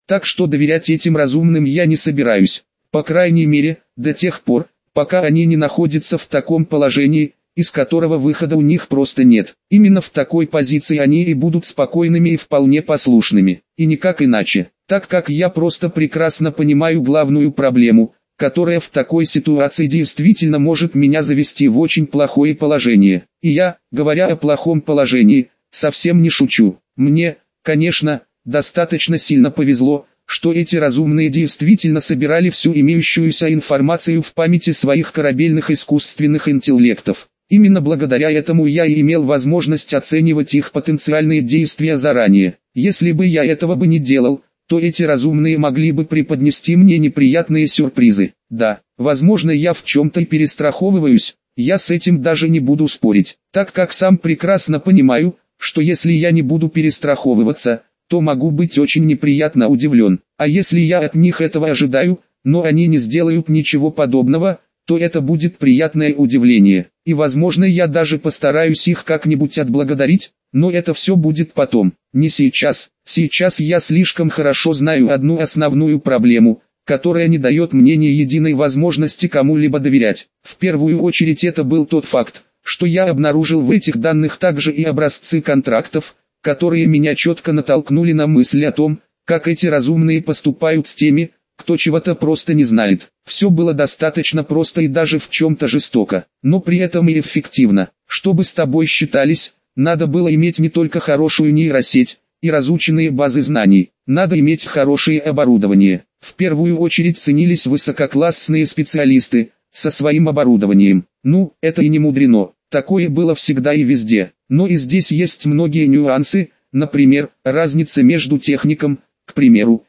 Так что доверять этим разумным я не собираюсь. По крайней мере, до тех пор, пока они не находятся в таком положении, из которого выхода у них просто нет. Именно в такой позиции они и будут спокойными и вполне послушными. И никак иначе, так как я просто прекрасно понимаю главную проблему, которая в такой ситуации действительно может меня завести в очень плохое положение. И я, говоря о плохом положении, совсем не шучу. Мне, конечно, достаточно сильно повезло, что эти разумные действительно собирали всю имеющуюся информацию в памяти своих корабельных искусственных интеллектов. Именно благодаря этому я и имел возможность оценивать их потенциальные действия заранее. Если бы я этого бы не делал, то эти разумные могли бы преподнести мне неприятные сюрпризы. Да, возможно, я в чем-то и перестраховываюсь, я с этим даже не буду спорить, так как сам прекрасно понимаю, что если я не буду перестраховываться, то могу быть очень неприятно удивлен. А если я от них этого ожидаю, но они не сделают ничего подобного, то это будет приятное удивление. И возможно, я даже постараюсь их как-нибудь отблагодарить, но это все будет потом, не сейчас. Сейчас я слишком хорошо знаю одну основную проблему, которая не дает мне ни единой возможности кому-либо доверять. В первую очередь это был тот факт, что я обнаружил в этих данных также и образцы контрактов, которые меня четко натолкнули на мысль о том, как эти разумные поступают с теми, кто чего-то просто не знает. Все было достаточно просто и даже в чем-то жестоко, но при этом и эффективно. Чтобы с тобой считались, надо было иметь не только хорошую нейросеть и разученные базы знаний, надо иметь хорошее оборудование. В первую очередь ценились высококлассные специалисты со своим оборудованием. Ну, это и не мудрено, такое было всегда и везде. Но и здесь есть многие нюансы, например, разница между техником, к примеру,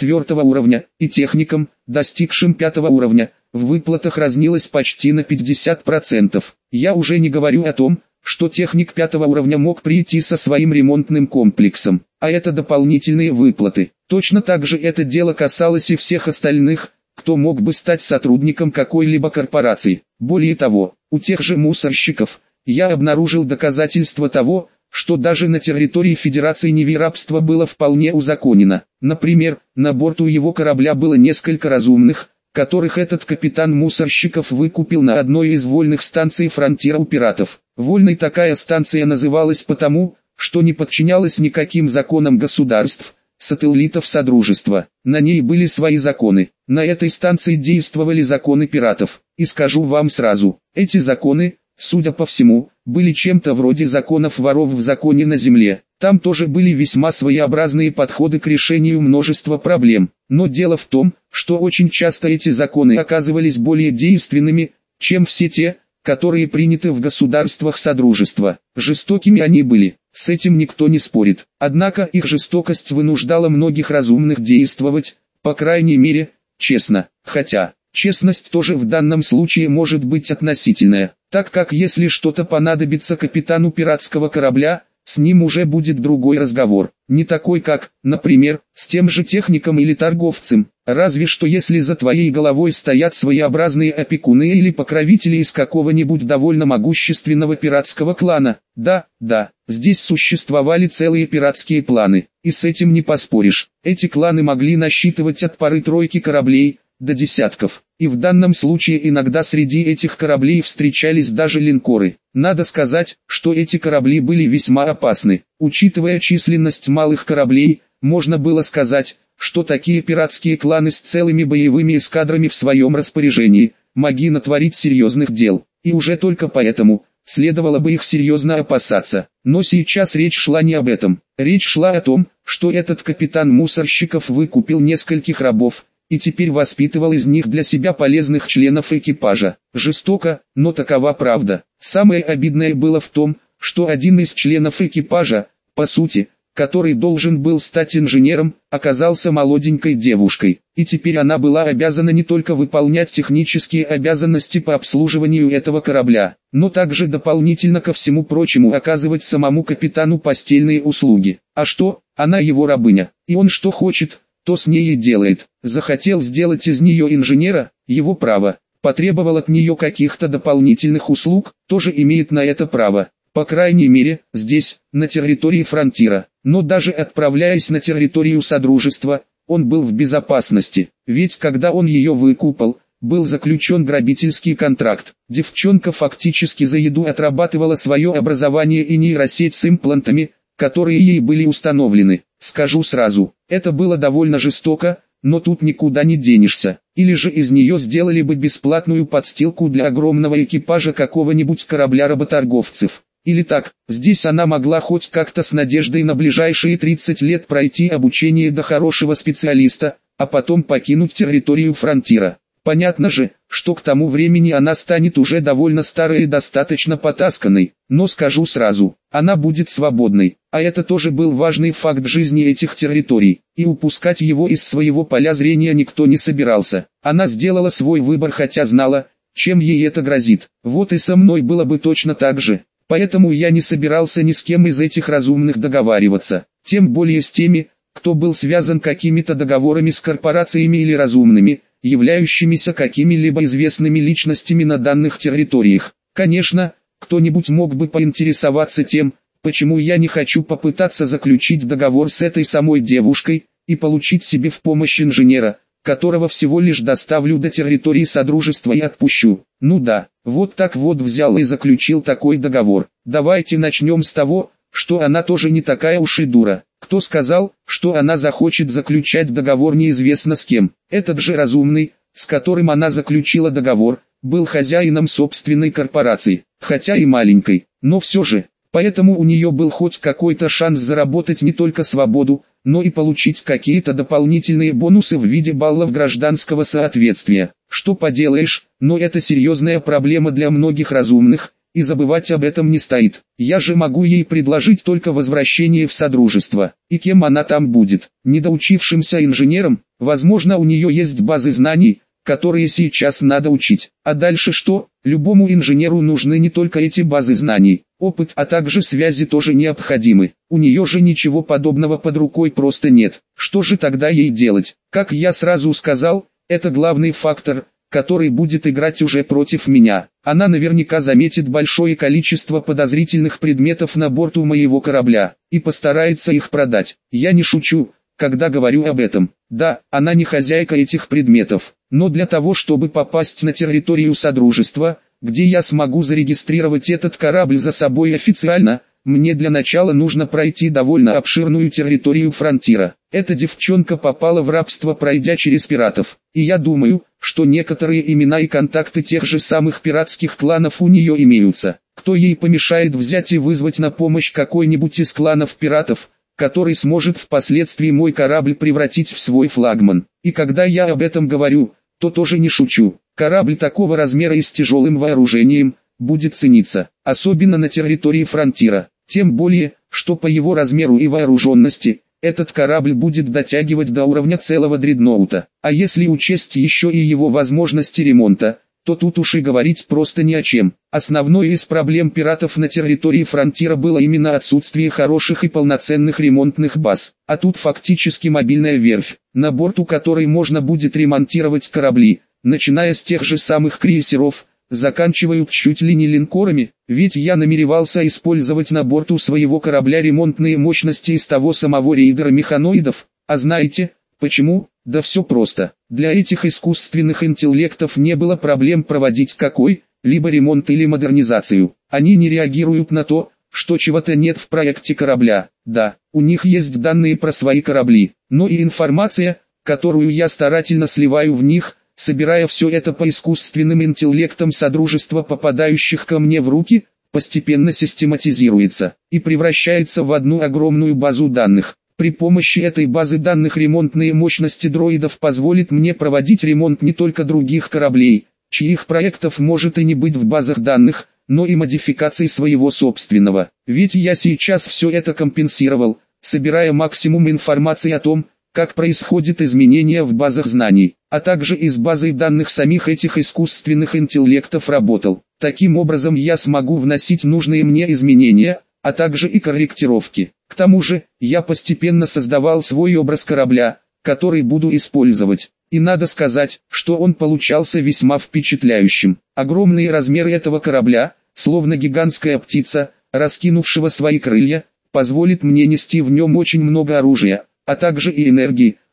4 уровня, и техником, достигшим 5 уровня, в выплатах разнилась почти на 50%. Я уже не говорю о том, что техник 5 уровня мог прийти со своим ремонтным комплексом, а это дополнительные выплаты. Точно так же это дело касалось и всех остальных, кто мог бы стать сотрудником какой-либо корпорации. Более того, у тех же мусорщиков, я обнаружил доказательства того, что даже на территории Федерации Неви рабство было вполне узаконено. Например, на борту его корабля было несколько разумных, которых этот капитан мусорщиков выкупил на одной из вольных станций фронтира у пиратов. Вольной такая станция называлась потому, что не подчинялась никаким законам государств, сателлитов Содружества. На ней были свои законы. На этой станции действовали законы пиратов. И скажу вам сразу, эти законы, судя по всему, были чем-то вроде законов воров в законе на земле. Там тоже были весьма своеобразные подходы к решению множества проблем. Но дело в том, что очень часто эти законы оказывались более действенными, чем все те, которые приняты в государствах Содружества. Жестокими они были, с этим никто не спорит. Однако их жестокость вынуждала многих разумных действовать, по крайней мере, честно. Хотя, честность тоже в данном случае может быть относительная, так как если что-то понадобится капитану пиратского корабля, с ним уже будет другой разговор, не такой как, например, с тем же техником или торговцем, разве что если за твоей головой стоят своеобразные опекуны или покровители из какого-нибудь довольно могущественного пиратского клана. Да, здесь существовали целые пиратские кланы, и с этим не поспоришь. Эти кланы могли насчитывать от пары-тройки кораблей до десятков, и в данном случае иногда среди этих кораблей встречались даже линкоры. Надо сказать, что эти корабли были весьма опасны. Учитывая численность малых кораблей, можно было сказать, что такие пиратские кланы с целыми боевыми эскадрами в своем распоряжении могли натворить серьезных дел, и уже только поэтому следовало бы их серьезно опасаться. Но сейчас речь шла не об этом. Речь шла о том, что этот капитан мусорщиков выкупил нескольких рабов, и теперь воспитывал из них для себя полезных членов экипажа. Жестоко, но такова правда. Самое обидное было в том, что один из членов экипажа, по сути, который должен был стать инженером, оказался молоденькой девушкой, и теперь она была обязана не только выполнять технические обязанности по обслуживанию этого корабля, но также дополнительно ко всему прочему оказывать самому капитану постельные услуги. А что, она его рабыня, и он что хочет, то с ней и делает. Захотел сделать из нее инженера, его право. Потребовал от нее каких-то дополнительных услуг, тоже имеет на это право. По крайней мере, здесь, на территории фронтира. Но даже отправляясь на территорию Содружества, он был в безопасности, ведь когда он ее выкупал, был заключен грабительский контракт. Девчонка фактически за еду отрабатывала свое образование и нейросеть с имплантами, которые ей были установлены. Скажу сразу, это было довольно жестоко, но тут никуда не денешься. Или же из нее сделали бы бесплатную подстилку для огромного экипажа какого-нибудь корабля работорговцев. Или так, здесь она могла хоть как-то с надеждой на ближайшие 30 лет пройти обучение до хорошего специалиста, а потом покинуть территорию фронтира. Понятно же, что к тому времени она станет уже довольно старой и достаточно потасканной, но скажу сразу, она будет свободной, а это тоже был важный факт жизни этих территорий, и упускать его из своего поля зрения никто не собирался. Она сделала свой выбор, хотя знала, чем ей это грозит. Вот и со мной было бы точно так же, поэтому я не собирался ни с кем из этих разумных договариваться, тем более с теми, кто был связан какими-то договорами с корпорациями или разумными, являющимися какими-либо известными личностями на данных территориях. Конечно, кто-нибудь мог бы поинтересоваться тем, почему я не хочу попытаться заключить договор с этой самой девушкой, и получить себе в помощь инженера, которого всего лишь доставлю до территории Содружества и отпущу. Ну да, вот так вот взял и заключил такой договор. Давайте начнем с того, что она тоже не такая уж и дура. Кто сказал, что она захочет заключать договор неизвестно с кем? Этот же разумный, с которым она заключила договор, был хозяином собственной корпорации, хотя и маленькой, но все же. Поэтому у нее был хоть какой-то шанс заработать не только свободу, но и получить какие-то дополнительные бонусы в виде баллов гражданского соответствия. Что поделаешь, но это серьезная проблема для многих разумных, и забывать об этом не стоит. Я же могу ей предложить только возвращение в Содружество. И кем она там будет? Недоучившимся инженером? Возможно, у нее есть базы знаний, которые сейчас надо учить. А дальше что? Любому инженеру нужны не только эти базы знаний. Опыт, а также связи тоже необходимы. У нее же ничего подобного под рукой просто нет. Что же тогда ей делать? Как я сразу сказал, это главный фактор, который будет играть уже против меня. Она наверняка заметит большое количество подозрительных предметов на борту моего корабля, и постарается их продать. Я не шучу, когда говорю об этом. Да, она не хозяйка этих предметов, но для того, чтобы попасть на территорию Содружества, где я смогу зарегистрировать этот корабль за собой официально, мне для начала нужно пройти довольно обширную территорию фронтира. Эта девчонка попала в рабство, пройдя через пиратов, и я думаю, что некоторые имена и контакты тех же самых пиратских кланов у нее имеются. Кто ей помешает взять и вызвать на помощь какой-нибудь из кланов пиратов, который сможет впоследствии мой корабль превратить в свой флагман? И когда я об этом говорю, то тоже не шучу. Корабль такого размера и с тяжелым вооружением будет цениться, особенно на территории фронтира. Тем более, что по его размеру и вооруженности, этот корабль будет дотягивать до уровня целого дредноута. А если учесть еще и его возможности ремонта, то тут уж и говорить просто ни о чем. Основной из проблем пиратов на территории фронтира было именно отсутствие хороших и полноценных ремонтных баз. А тут фактически мобильная верфь, на борту которой можно будет ремонтировать корабли, начиная с тех же самых крейсеров, заканчивают чуть ли не линкорами, ведь я намеревался использовать на борту своего корабля ремонтные мощности из того самого рейдера механоидов. А знаете, почему? Да все просто. Для этих искусственных интеллектов не было проблем проводить какой-либо ремонт или модернизацию. Они не реагируют на то, что чего-то нет в проекте корабля. Да, у них есть данные про свои корабли, но и информация, которую я старательно сливаю в них, собирая все это по искусственным интеллектам Содружества, попадающих ко мне в руки, постепенно систематизируется и превращается в одну огромную базу данных. При помощи этой базы данных ремонтные мощности дроидов позволят мне проводить ремонт не только других кораблей, чьих проектов может и не быть в базах данных, но и модификаций своего собственного. Ведь я сейчас все это компенсировал, собирая максимум информации о том, как происходят изменения в базах знаний, а также из базой данных самих этих искусственных интеллектов работал. Таким образом я смогу вносить нужные мне изменения, а также и корректировки. К тому же, я постепенно создавал свой образ корабля, который буду использовать. И надо сказать, что он получался весьма впечатляющим. Огромные размеры этого корабля, словно гигантская птица, раскинувшего свои крылья, позволит мне нести в нем очень много оружия, а также и энергии,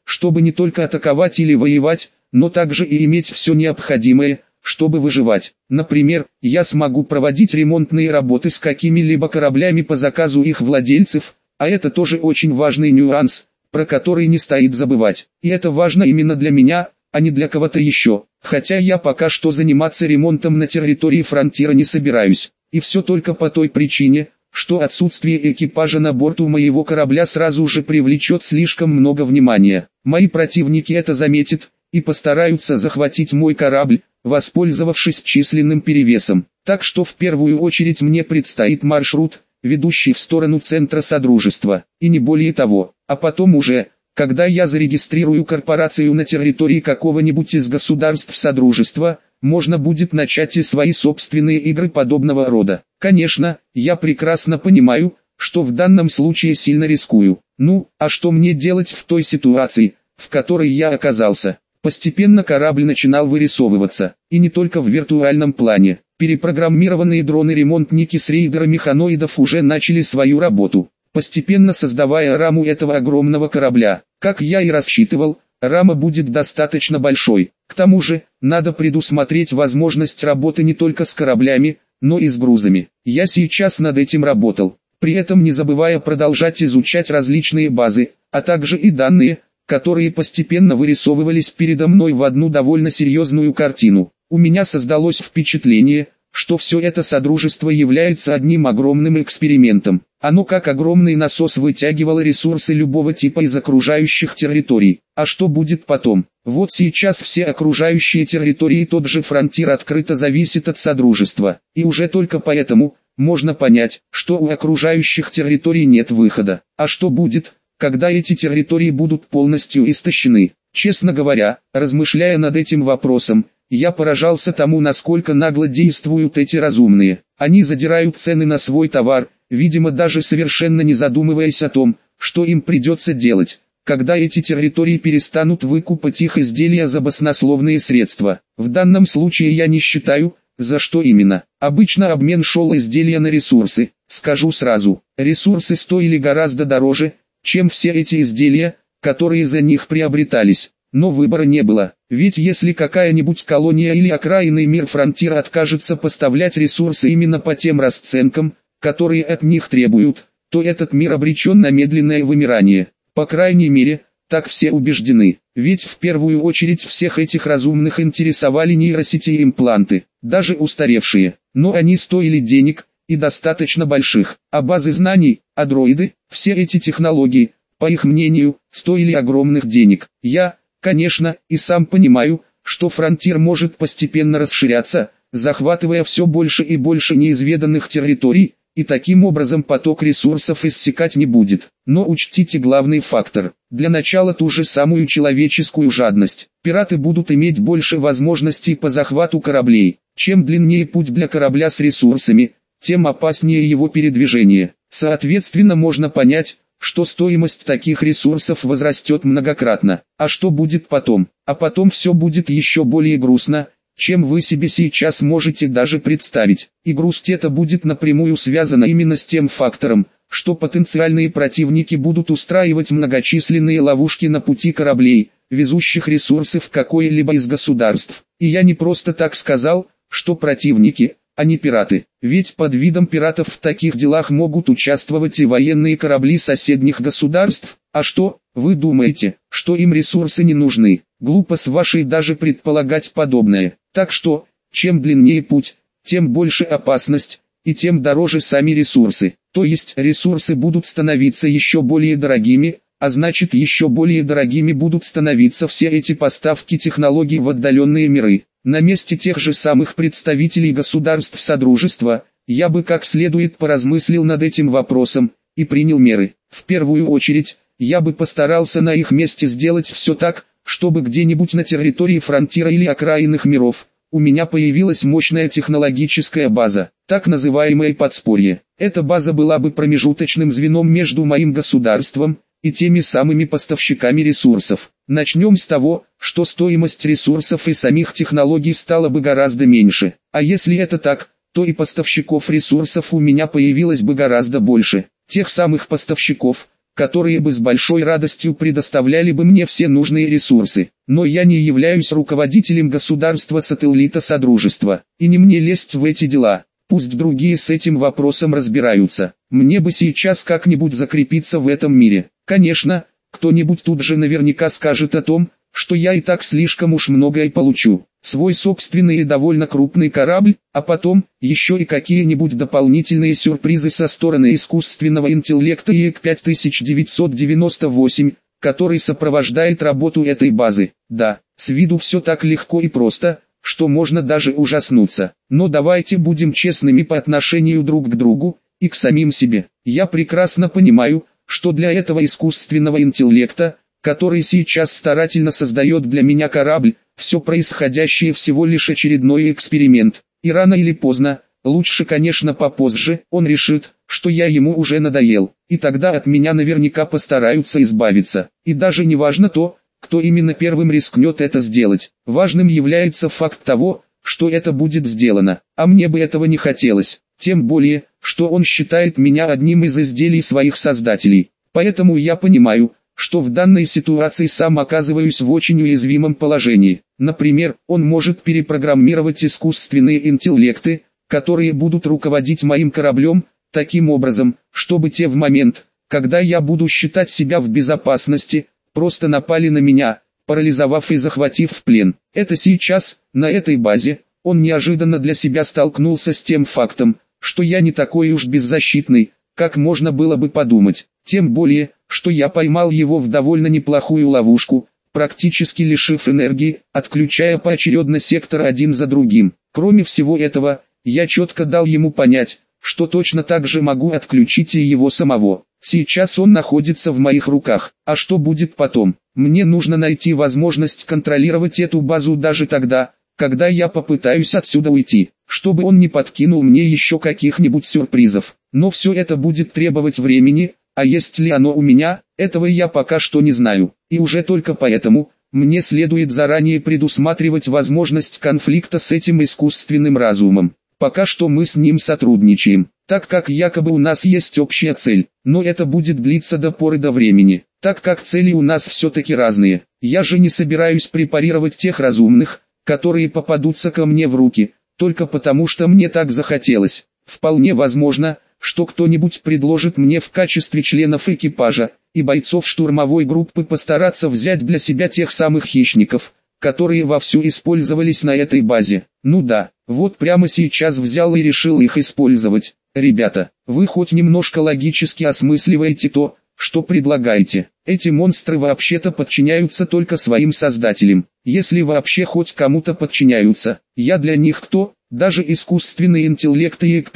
чтобы не только атаковать или воевать, но также и иметь все необходимое, чтобы выживать. Например, я смогу проводить ремонтные работы с какими-либо кораблями по заказу их владельцев, а это тоже очень важный нюанс, про который не стоит забывать. И это важно именно для меня, а не для кого-то еще. Хотя я пока что заниматься ремонтом на территории фронтира не собираюсь. И все только по той причине, что отсутствие экипажа на борту моего корабля сразу же привлечет слишком много внимания. Мои противники это заметят и постараются захватить мой корабль, воспользовавшись численным перевесом. Так что в первую очередь мне предстоит маршрут, ведущий в сторону центра Содружества, и не более того. А потом уже, когда я зарегистрирую корпорацию на территории какого-нибудь из государств Содружества, можно будет начать и свои собственные игры подобного рода. Конечно, я прекрасно понимаю, что в данном случае сильно рискую. Ну, а что мне делать в той ситуации, в которой я оказался? Постепенно корабль начинал вырисовываться, и не только в виртуальном плане. Перепрограммированные дроны-ремонтники с рейдера механоидов уже начали свою работу, постепенно создавая раму этого огромного корабля. Как я и рассчитывал, рама будет достаточно большой. К тому же, надо предусмотреть возможность работы не только с кораблями, но и с грузами. Я сейчас над этим работал, при этом не забывая продолжать изучать различные базы, а также и данные, которые постепенно вырисовывались передо мной в одну довольно серьезную картину. У меня создалось впечатление, что все это содружество является одним огромным экспериментом. Оно как огромный насос вытягивало ресурсы любого типа из окружающих территорий. А что будет потом? Вот сейчас все окружающие территории и тот же фронтир открыто зависят от содружества. И уже только поэтому можно понять, что у окружающих территорий нет выхода. А что будет, когда эти территории будут полностью истощены? Честно говоря, размышляя над этим вопросом, я поражался тому, насколько нагло действуют эти разумные. Они задирают цены на свой товар, видимо даже совершенно не задумываясь о том, что им придется делать, когда эти территории перестанут выкупать их изделия за баснословные средства. В данном случае я не считаю, за что именно. Обычно обмен шел изделия на ресурсы. Скажу сразу, ресурсы стоили гораздо дороже, чем все эти изделия, которые за них приобретались. Но выбора не было, ведь если какая-нибудь колония или окраинный мир фронтира откажется поставлять ресурсы именно по тем расценкам, которые от них требуют, то этот мир обречен на медленное вымирание. По крайней мере, так все убеждены, ведь в первую очередь всех этих разумных интересовали нейросети и импланты, даже устаревшие, но они стоили денег, и достаточно больших, а базы знаний, а дроиды, все эти технологии, по их мнению, стоили огромных денег. Я, конечно, и сам понимаю, что фронтир может постепенно расширяться, захватывая все больше и больше неизведанных территорий, и таким образом поток ресурсов иссякать не будет. Но учтите главный фактор. Для начала ту же самую человеческую жадность. Пираты будут иметь больше возможностей по захвату кораблей. Чем длиннее путь для корабля с ресурсами, тем опаснее его передвижение. Соответственно, можно понять, что стоимость таких ресурсов возрастет многократно. А что будет потом? А потом все будет еще более грустно, чем вы себе сейчас можете даже представить. И грусть это будет напрямую связано именно с тем фактором, что потенциальные противники будут устраивать многочисленные ловушки на пути кораблей, везущих ресурсы в какое-либо из государств. И я не просто так сказал, что противники, а не пираты. Ведь под видом пиратов в таких делах могут участвовать и военные корабли соседних государств. А что, вы думаете, что им ресурсы не нужны? Глупо с вашей даже предполагать подобное. Так что, чем длиннее путь, тем больше опасность, и тем дороже сами ресурсы. То есть ресурсы будут становиться еще более дорогими, а значит еще более дорогими будут становиться все эти поставки технологий в отдаленные миры. На месте тех же самых представителей государств Содружества, я бы как следует поразмыслил над этим вопросом, и принял меры. В первую очередь, я бы постарался на их месте сделать все так, чтобы где-нибудь на территории фронтира или окраинных миров, у меня появилась мощная технологическая база, так называемое подспорье. Эта база была бы промежуточным звеном между моим государством и теми самыми поставщиками ресурсов. Начнем с того, что стоимость ресурсов и самих технологий стала бы гораздо меньше. А если это так, то и поставщиков ресурсов у меня появилось бы гораздо больше. Тех самых поставщиков, которые бы с большой радостью предоставляли бы мне все нужные ресурсы. Но я не являюсь руководителем государства-сателлита Содружества, и не мне лезть в эти дела. Пусть другие с этим вопросом разбираются. Мне бы сейчас как-нибудь закрепиться в этом мире. Конечно, кто-нибудь тут же наверняка скажет о том, что я и так слишком уж многое получу. Свой собственный и довольно крупный корабль, а потом, еще и какие-нибудь дополнительные сюрпризы со стороны искусственного интеллекта ИЭК 5998, который сопровождает работу этой базы. Да, с виду все так легко и просто, что можно даже ужаснуться. Но давайте будем честными по отношению друг к другу и к самим себе. Я прекрасно понимаю, что для этого искусственного интеллекта, который сейчас старательно создает для меня корабль, все происходящее всего лишь очередной эксперимент. И рано или поздно, лучше конечно попозже, он решит, что я ему уже надоел. И тогда от меня наверняка постараются избавиться. И даже не важно то, кто именно первым рискнет это сделать. Важным является факт того, что это будет сделано. А мне бы этого не хотелось. Тем более, что он считает меня одним из изделий своих создателей. Поэтому я понимаю, что в данной ситуации сам оказываюсь в очень уязвимом положении. Например, он может перепрограммировать искусственные интеллекты, которые будут руководить моим кораблем, таким образом, чтобы те в момент, когда я буду считать себя в безопасности, просто напали на меня, парализовав и захватив в плен. Это сейчас, на этой базе, он неожиданно для себя столкнулся с тем фактом, что я не такой уж беззащитный, как можно было бы подумать. Тем более, что я поймал его в довольно неплохую ловушку, практически лишив энергии, отключая поочередно сектор один за другим. Кроме всего этого, я четко дал ему понять, что точно так же могу отключить и его самого. Сейчас он находится в моих руках. А что будет потом? Мне нужно найти возможность контролировать эту базу даже тогда, когда я попытаюсь отсюда уйти, чтобы он не подкинул мне еще каких-нибудь сюрпризов. Но все это будет требовать времени, а есть ли оно у меня, этого я пока что не знаю. И уже только поэтому, мне следует заранее предусматривать возможность конфликта с этим искусственным разумом. Пока что мы с ним сотрудничаем, так как якобы у нас есть общая цель, но это будет длиться до поры до времени, так как цели у нас все-таки разные. Я же не собираюсь препарировать тех разумных, которые попадутся ко мне в руки, только потому что мне так захотелось. Вполне возможно, что кто-нибудь предложит мне в качестве членов экипажа и бойцов штурмовой группы постараться взять для себя тех самых хищников, которые вовсю использовались на этой базе. Ну да, вот прямо сейчас взял и решил их использовать. Ребята, вы хоть немножко логически осмысливаете то, что предлагаете. Эти монстры вообще-то подчиняются только своим создателям, если вообще хоть кому-то подчиняются. Я для них кто? Даже искусственный интеллект ИЭК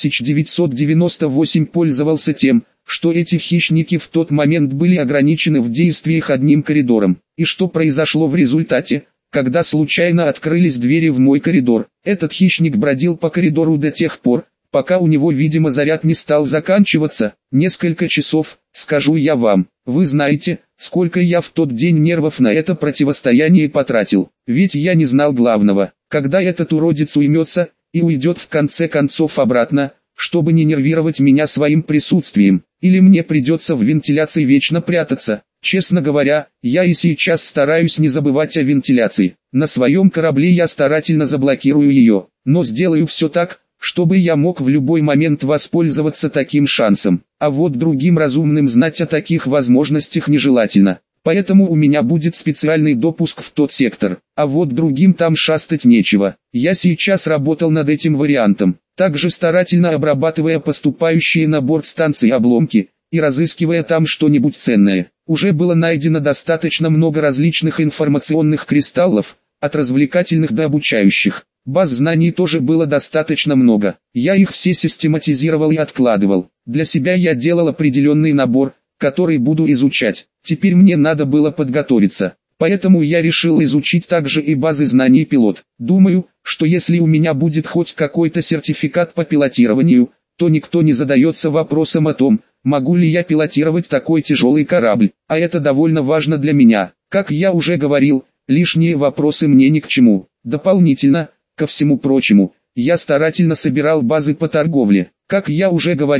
5998 пользовался тем, что эти хищники в тот момент были ограничены в действиях одним коридором. И что произошло в результате, когда случайно открылись двери в мой коридор? Этот хищник бродил по коридору до тех пор, пока у него, видимо, заряд не стал заканчиваться. Несколько часов, скажу я вам. Вы знаете, сколько я в тот день нервов на это противостояние потратил. Ведь я не знал главного, когда этот уродец уймется и уйдет в конце концов обратно, чтобы не нервировать меня своим присутствием, или мне придется в вентиляции вечно прятаться. Честно говоря, я и сейчас стараюсь не забывать о вентиляции. На своем корабле я старательно заблокирую ее, но сделаю все так, чтобы я мог в любой момент воспользоваться таким шансом. А вот другим разумным знать о таких возможностях нежелательно. Поэтому у меня будет специальный допуск в тот сектор, а вот другим там шастать нечего. Я сейчас работал над этим вариантом, также старательно обрабатывая поступающие на борт станции обломки и разыскивая там что-нибудь ценное. Уже было найдено достаточно много различных информационных кристаллов, от развлекательных до обучающих. Баз знаний тоже было достаточно много. Я их все систематизировал и откладывал. Для себя я делал определенный набор, который буду изучать. Теперь мне надо было подготовиться. Поэтому я решил изучить также и базы знаний пилот. Думаю, что если у меня будет хоть какой-то сертификат по пилотированию, то никто не задается вопросом о том, могу ли я пилотировать такой тяжелый корабль. А это довольно важно для меня. Как я уже говорил, лишние вопросы мне ни к чему. Дополнительно, ко всему прочему, я старательно собирал базы по торговле. Как я уже говорил,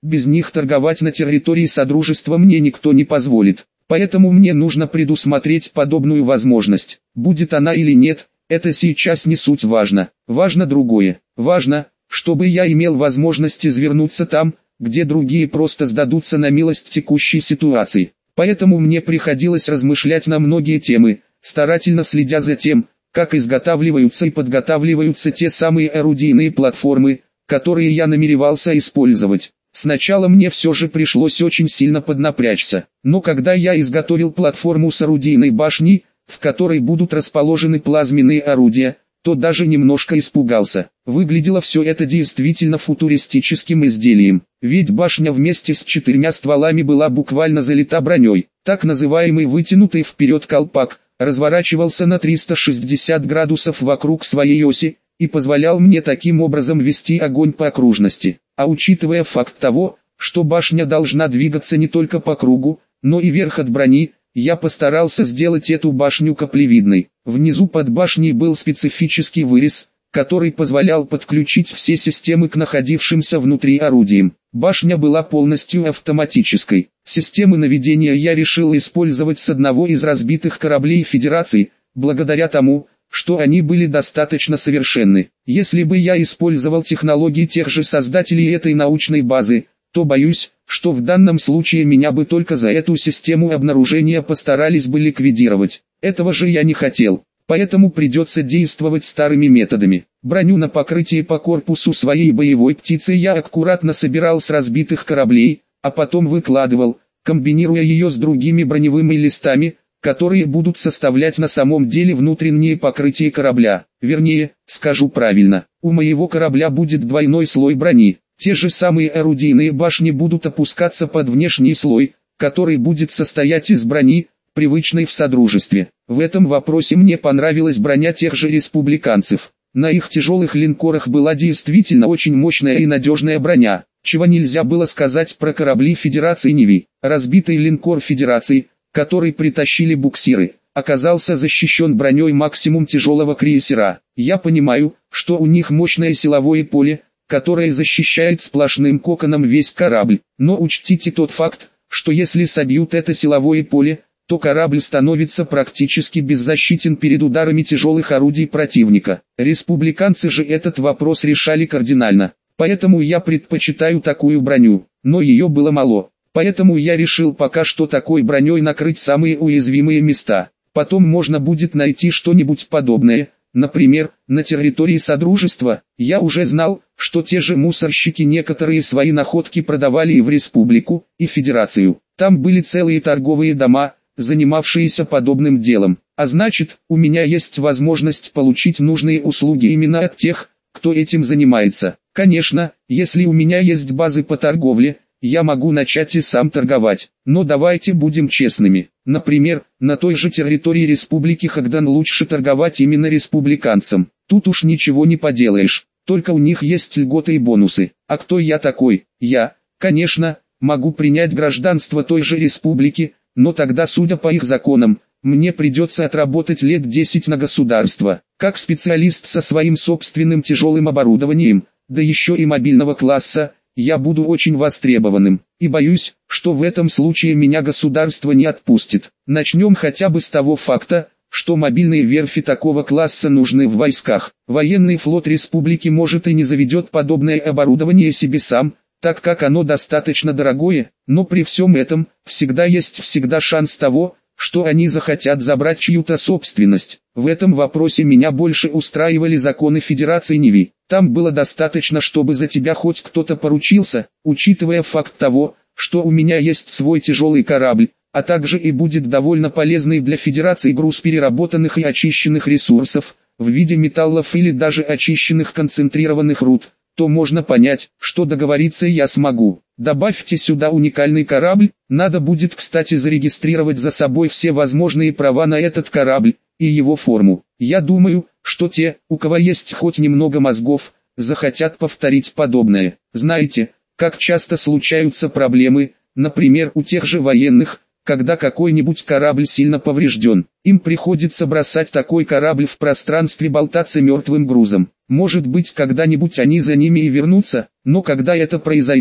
без них торговать на территории Содружества мне никто не позволит. Поэтому мне нужно предусмотреть подобную возможность. Будет она или нет, это сейчас не суть важно. Важно другое. Важно, чтобы я имел возможность извернуться там, где другие просто сдадутся на милость текущей ситуации. Поэтому мне приходилось размышлять на многие темы, старательно следя за тем, как изготавливаются и подготавливаются те самые орудийные платформы, которые я намеревался использовать. Сначала мне все же пришлось очень сильно поднапрячься, но когда я изготовил платформу с орудийной башней, в которой будут расположены плазменные орудия, то даже немножко испугался. Выглядело все это действительно футуристическим изделием, ведь башня вместе с 4 стволами была буквально залита броней. Так называемый вытянутый вперед колпак разворачивался на 360 градусов вокруг своей оси и позволял мне таким образом вести огонь по окружности. А учитывая факт того, что башня должна двигаться не только по кругу, но и вверх от брони, я постарался сделать эту башню каплевидной. Внизу под башней был специфический вырез, который позволял подключить все системы к находившимся внутри орудиям. Башня была полностью автоматической. Системы наведения я решил использовать с одного из разбитых кораблей Федерации, благодаря тому, что они были достаточно совершенны. Если бы я использовал технологии тех же создателей этой научной базы, то боюсь, что в данном случае меня бы только за эту систему обнаружения постарались бы ликвидировать. Этого же я не хотел, поэтому придется действовать старыми методами. Броню на покрытии по корпусу своей боевой птицы я аккуратно собирал с разбитых кораблей, а потом выкладывал, комбинируя ее с другими броневыми листами, которые будут составлять на самом деле внутреннее покрытие корабля. Вернее, скажу правильно, у моего корабля будет двойной слой брони. Те же самые орудийные башни будут опускаться под внешний слой, который будет состоять из брони, привычной в Содружестве. В этом вопросе мне понравилась броня тех же республиканцев. На их тяжелых линкорах была действительно очень мощная и надежная броня, чего нельзя было сказать про корабли Федерации Неви. Разбитый линкор Федерации, который притащили буксиры, оказался защищен броней максимум тяжелого крейсера. Я понимаю, что у них мощное силовое поле, которое защищает сплошным коконом весь корабль, но учтите тот факт, что если собьют это силовое поле, то корабль становится практически беззащитен перед ударами тяжелых орудий противника. Республиканцы же этот вопрос решали кардинально, поэтому я предпочитаю такую броню, но ее было мало. Поэтому я решил пока что такой броней накрыть самые уязвимые места. Потом можно будет найти что-нибудь подобное. Например, на территории Содружества. Я уже знал, что те же мусорщики некоторые свои находки продавали и в Республику, и Федерацию. Там были целые торговые дома, занимавшиеся подобным делом. А значит, у меня есть возможность получить нужные услуги именно от тех, кто этим занимается. Конечно, если у меня есть базы по торговле, я могу начать и сам торговать, но давайте будем честными. Например, на той же территории Республики Хагдан лучше торговать именно республиканцам. Тут уж ничего не поделаешь, только у них есть льготы и бонусы. А кто я такой? Я, конечно, могу принять гражданство той же республики, но тогда, судя по их законам, мне придется отработать лет 10 на государство, как специалист со своим собственным тяжелым оборудованием, да еще и мобильного класса. Я буду очень востребованным, и боюсь, что в этом случае меня государство не отпустит. Начнем хотя бы с того факта, что мобильные верфи такого класса нужны в войсках. Военный флот республики может и не заведет подобное оборудование себе сам, так как оно достаточно дорогое, но при всем этом, всегда есть шанс того, что они захотят забрать чью-то собственность. В этом вопросе меня больше устраивали законы Федерации Неви. Там было достаточно, чтобы за тебя хоть кто-то поручился, учитывая факт того, что у меня есть свой тяжелый корабль, а также и будет довольно полезный для Федерации груз переработанных и очищенных ресурсов, в виде металлов или даже очищенных концентрированных руд, то можно понять, что договориться я смогу. Добавьте сюда уникальный корабль, надо будет, кстати, зарегистрировать за собой все возможные права на этот корабль и его форму. Я думаю, что те, у кого есть хоть немного мозгов, захотят повторить подобное. Знаете, как часто случаются проблемы, например, у тех же военных, когда какой-нибудь корабль сильно поврежден. Им приходится бросать такой корабль в пространстве, болтаться мертвым грузом. Может быть, когда-нибудь они за ними и вернутся, но когда это произойдет,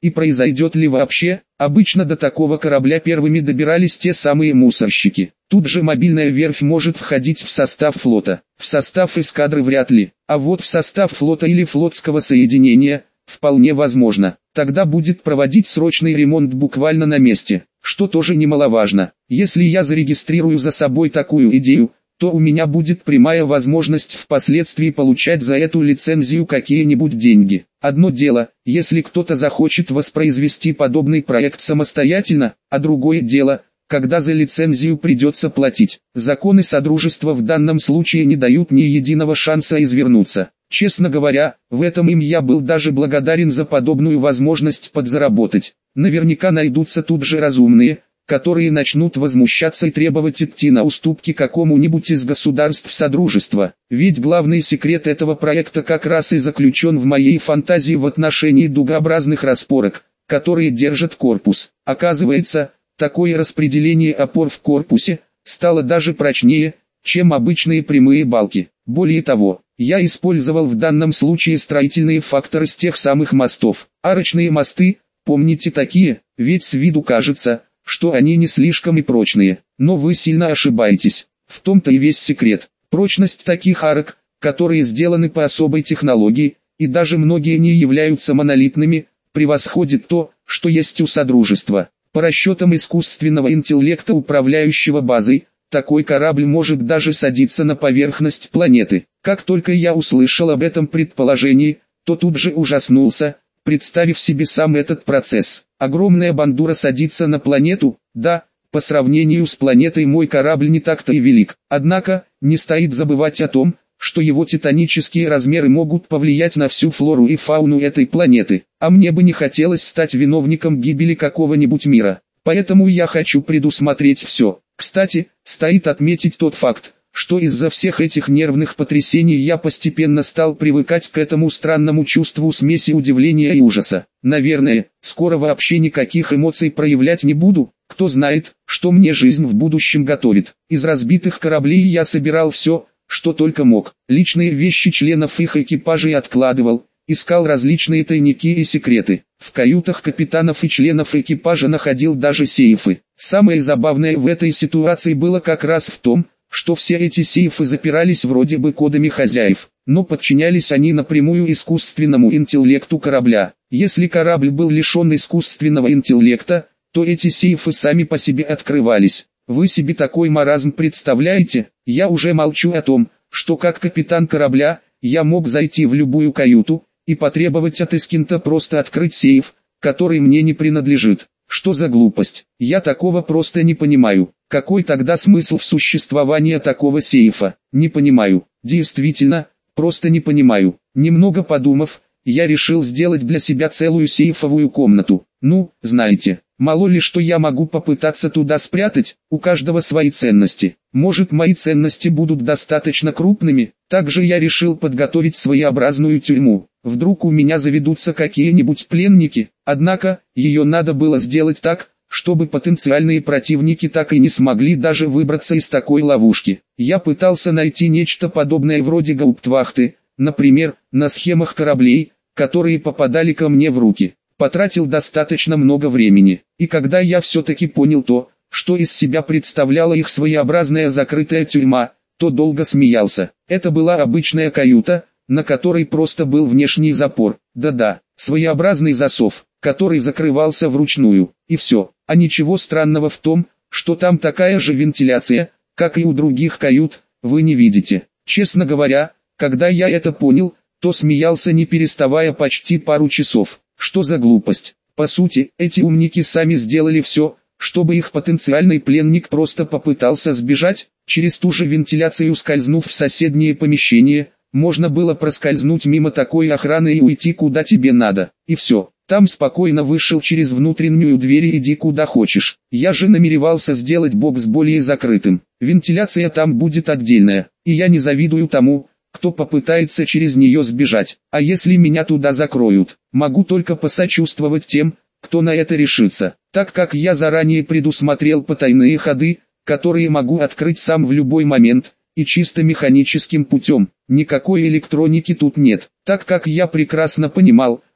и произойдет ли вообще. Обычно до такого корабля первыми добирались те самые мусорщики. Тут же мобильная верфь может входить в состав флота. В состав эскадры вряд ли, а вот в состав флота или флотского соединения вполне возможно. Тогда будет проводить срочный ремонт буквально на месте, что тоже немаловажно. Если я зарегистрирую за собой такую идею, то у меня будет прямая возможность впоследствии получать за эту лицензию какие-нибудь деньги. Одно дело, если кто-то захочет воспроизвести подобный проект самостоятельно, а другое дело, когда за лицензию придется платить. Законы Содружества в данном случае не дают ни единого шанса извернуться. Честно говоря, в этом им я был даже благодарен за подобную возможность подзаработать. Наверняка найдутся тут же разумные, которые начнут возмущаться и требовать идти на уступки какому-нибудь из государств Содружества. Ведь главный секрет этого проекта как раз и заключен в моей фантазии в отношении дугообразных распорок, которые держат корпус. Оказывается, такое распределение опор в корпусе стало даже прочнее, чем обычные прямые балки. Более того, я использовал в данном случае строительные факторы с тех самых мостов. Арочные мосты, помните такие, ведь с виду кажется, что они не слишком и прочные, но вы сильно ошибаетесь. В том-то и весь секрет. Прочность таких арок, которые сделаны по особой технологии, и даже многие не являются монолитными, превосходит то, что есть у Содружества. По расчетам искусственного интеллекта, управляющего базой, такой корабль может даже садиться на поверхность планеты. Как только я услышал об этом предположении, то тут же ужаснулся, представив себе сам этот процесс. Огромная бандура садится на планету, да, по сравнению с планетой мой корабль не так-то и велик. Однако, не стоит забывать о том, что его титанические размеры могут повлиять на всю флору и фауну этой планеты. А мне бы не хотелось стать виновником гибели какого-нибудь мира. Поэтому я хочу предусмотреть все. Кстати, стоит отметить тот факт, что из-за всех этих нервных потрясений я постепенно стал привыкать к этому странному чувству смеси удивления и ужаса. Наверное, скоро вообще никаких эмоций проявлять не буду. Кто знает, что мне жизнь в будущем готовит. Из разбитых кораблей я собирал все, что только мог. Личные вещи членов их экипажей откладывал, искал различные тайники и секреты. В каютах капитанов и членов экипажа находил даже сейфы. Самое забавное в этой ситуации было как раз в том, что все эти сейфы запирались вроде бы кодами хозяев, но подчинялись они напрямую искусственному интеллекту корабля. Если корабль был лишен искусственного интеллекта, то эти сейфы сами по себе открывались. Вы себе такой маразм представляете? Я уже молчу о том, что как капитан корабля, я мог зайти в любую каюту и потребовать от Искинта просто открыть сейф, который мне не принадлежит. Что за глупость? Я такого просто не понимаю. Какой тогда смысл в существовании такого сейфа? Не понимаю. Действительно, просто не понимаю. Немного подумав, я решил сделать для себя целую сейфовую комнату. Ну, знаете, мало ли что я могу попытаться туда спрятать, у каждого свои ценности. Может, мои ценности будут достаточно крупными. Также я решил подготовить своеобразную тюрьму. Вдруг у меня заведутся какие-нибудь пленники. Однако, ее надо было сделать так, чтобы потенциальные противники так и не смогли даже выбраться из такой ловушки. Я пытался найти нечто подобное вроде гауптвахты, например, на схемах кораблей, которые попадали ко мне в руки. Потратил достаточно много времени, и когда я все-таки понял то, что из себя представляла их своеобразная закрытая тюрьма, то долго смеялся. Это была обычная каюта, на которой просто был внешний запор. Да-да, своеобразный засов, который закрывался вручную, и все. А ничего странного в том, что там такая же вентиляция, как и у других кают, вы не видите. Честно говоря, когда я это понял, то смеялся не переставая почти пару часов. Что за глупость? По сути, эти умники сами сделали все, чтобы их потенциальный пленник просто попытался сбежать. Через ту же вентиляцию, скользнув в соседнее помещение, можно было проскользнуть мимо такой охраны и уйти куда тебе надо. И все. Там спокойно вышел через внутреннюю дверь и иди куда хочешь. Я же намеревался сделать бокс более закрытым. Вентиляция там будет отдельная, и я не завидую тому, кто попытается через нее сбежать. А если меня туда закроют, могу только посочувствовать тем, кто на это решится, так как я заранее предусмотрел потайные ходы, которые могу открыть сам в любой момент, и чисто механическим путем. Никакой электроники тут нет, так как я прекрасно понимал,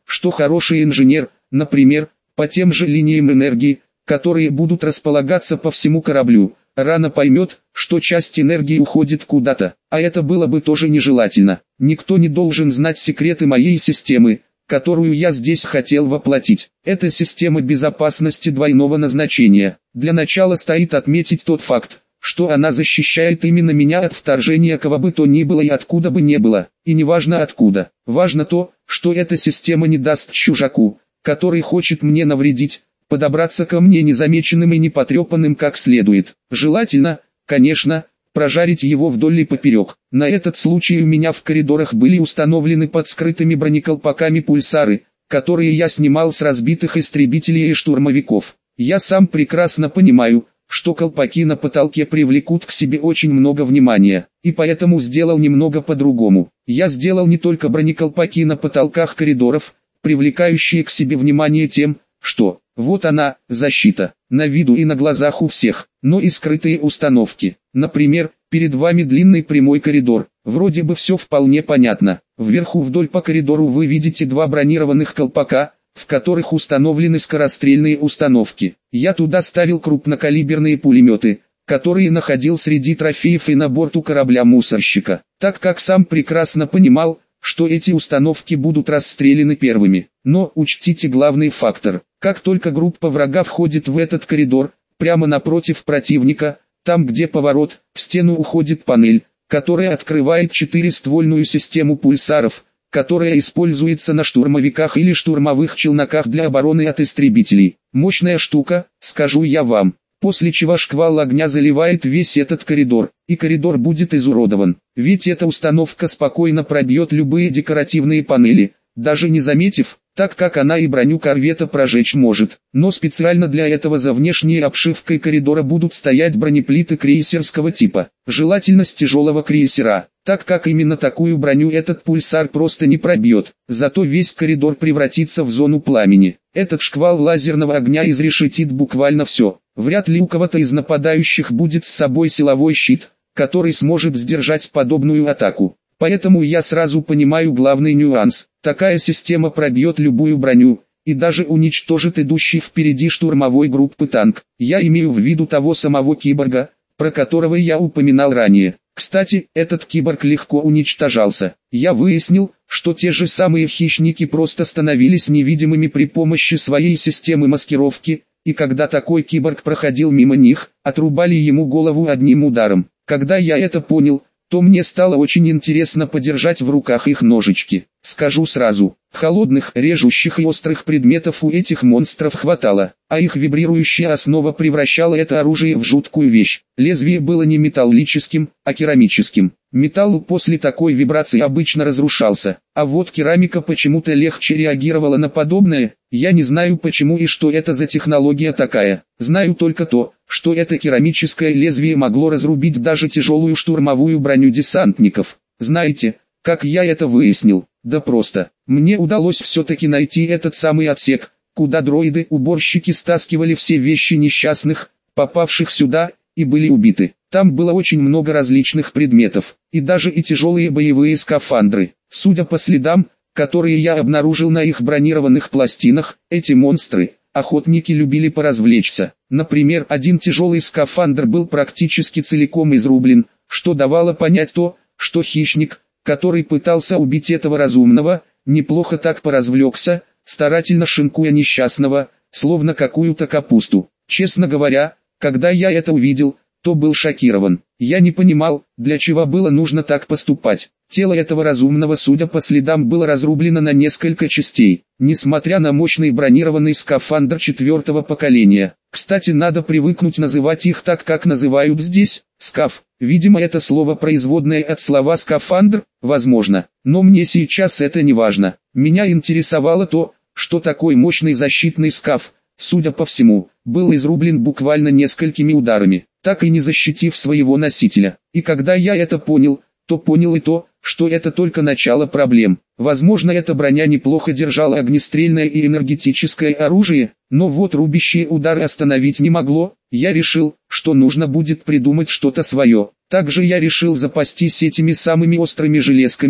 что хороший инженер, например, по тем же линиям энергии, которые будут располагаться по всему кораблю, рано поймет, что часть энергии уходит куда-то, а это было бы тоже нежелательно. Никто не должен знать секреты моей системы, которую я здесь хотел воплотить. Это система безопасности двойного назначения. Для начала стоит отметить тот факт, что она защищает именно меня от вторжения кого бы то ни было и откуда бы не было, и неважно откуда. Важно то, что эта система не даст чужаку, который хочет мне навредить, подобраться ко мне незамеченным и непотрепанным как следует. Желательно, конечно, прожарить его вдоль и поперек. На этот случай у меня в коридорах были установлены под скрытыми бронеколпаками пульсары, которые я снимал с разбитых истребителей и штурмовиков. Я сам прекрасно понимаю, что колпаки на потолке привлекут к себе очень много внимания, и поэтому сделал немного по-другому. Я сделал не только бронеколпаки на потолках коридоров, привлекающие к себе внимание тем, что, вот она, защита, на виду и на глазах у всех, но и скрытые установки. Например, перед вами длинный прямой коридор, вроде бы все вполне понятно. Вверху вдоль по коридору вы видите два бронированных колпака, в которых установлены скорострельные установки. Я туда ставил крупнокалиберные пулеметы, которые находил среди трофеев и на борту корабля-мусорщика, так как сам прекрасно понимал, что эти установки будут расстреляны первыми. Но учтите главный фактор. Как только группа врага входит в этот коридор, прямо напротив противника, там где поворот, в стену уходит панель, которая открывает четырехствольную систему пульсаров, которая используется на штурмовиках или штурмовых челноках для обороны от истребителей. Мощная штука, скажу я вам. После чего шквал огня заливает весь этот коридор, и коридор будет изуродован. Ведь эта установка спокойно пробьет любые декоративные панели, даже не заметив, так как она и броню корвета прожечь может. Но специально для этого за внешней обшивкой коридора будут стоять бронеплиты крейсерского типа, желательно с тяжелого крейсера, так как именно такую броню этот пульсар просто не пробьет. Зато весь коридор превратится в зону пламени. Этот шквал лазерного огня изрешетит буквально все. Вряд ли у кого-то из нападающих будет с собой силовой щит, который сможет сдержать подобную атаку. Поэтому я сразу понимаю главный нюанс. Такая система пробьет любую броню, и даже уничтожит идущий впереди штурмовой группы танк. Я имею в виду того самого киборга, про которого я упоминал ранее. Кстати, этот киборг легко уничтожался. Я выяснил, что те же самые хищники просто становились невидимыми при помощи своей системы маскировки, и когда такой киборг проходил мимо них, отрубали ему голову одним ударом. Когда я это понял, то мне стало очень интересно подержать в руках их ножички. Скажу сразу, холодных, режущих и острых предметов у этих монстров хватало, а их вибрирующая основа превращала это оружие в жуткую вещь. Лезвие было не металлическим, а керамическим. Металл после такой вибрации обычно разрушался, а вот керамика почему-то легче реагировала на подобное. Я не знаю почему и что это за технология такая. Знаю только то, что это керамическое лезвие могло разрубить даже тяжелую штурмовую броню десантников. Знаете, как я это выяснил? Да просто. Мне удалось все-таки найти этот самый отсек, куда дроиды-уборщики стаскивали все вещи несчастных, попавших сюда, и были убиты. Там было очень много различных предметов, и даже и тяжелые боевые скафандры. Судя по следам, которые я обнаружил на их бронированных пластинах, эти монстры, охотники любили поразвлечься. Например, один тяжелый скафандр был практически целиком изрублен, что давало понять то, что хищник, который пытался убить этого разумного, неплохо так поразвлекся, старательно шинкуя несчастного, словно какую-то капусту. Честно говоря, когда я это увидел, то был шокирован. Я не понимал, для чего было нужно так поступать. Тело этого разумного, судя по следам, было разрублено на несколько частей, несмотря на мощный бронированный скафандр 4-го поколения. Кстати, надо привыкнуть называть их так, как называют здесь, скаф. Видимо, это слово производное от слова скафандр, возможно, но мне сейчас это не важно. Меня интересовало то, что такой мощный защитный скаф, судя по всему, был изрублен буквально несколькими ударами, так и не защитив своего носителя. И когда я это понял, то понял и то, что это только начало проблем. Возможно, эта броня неплохо держала огнестрельное и энергетическое оружие, но вот рубящие удары остановить не могло. Я решил, что нужно будет придумать что-то свое. Также я решил запастись этими самыми острыми железками,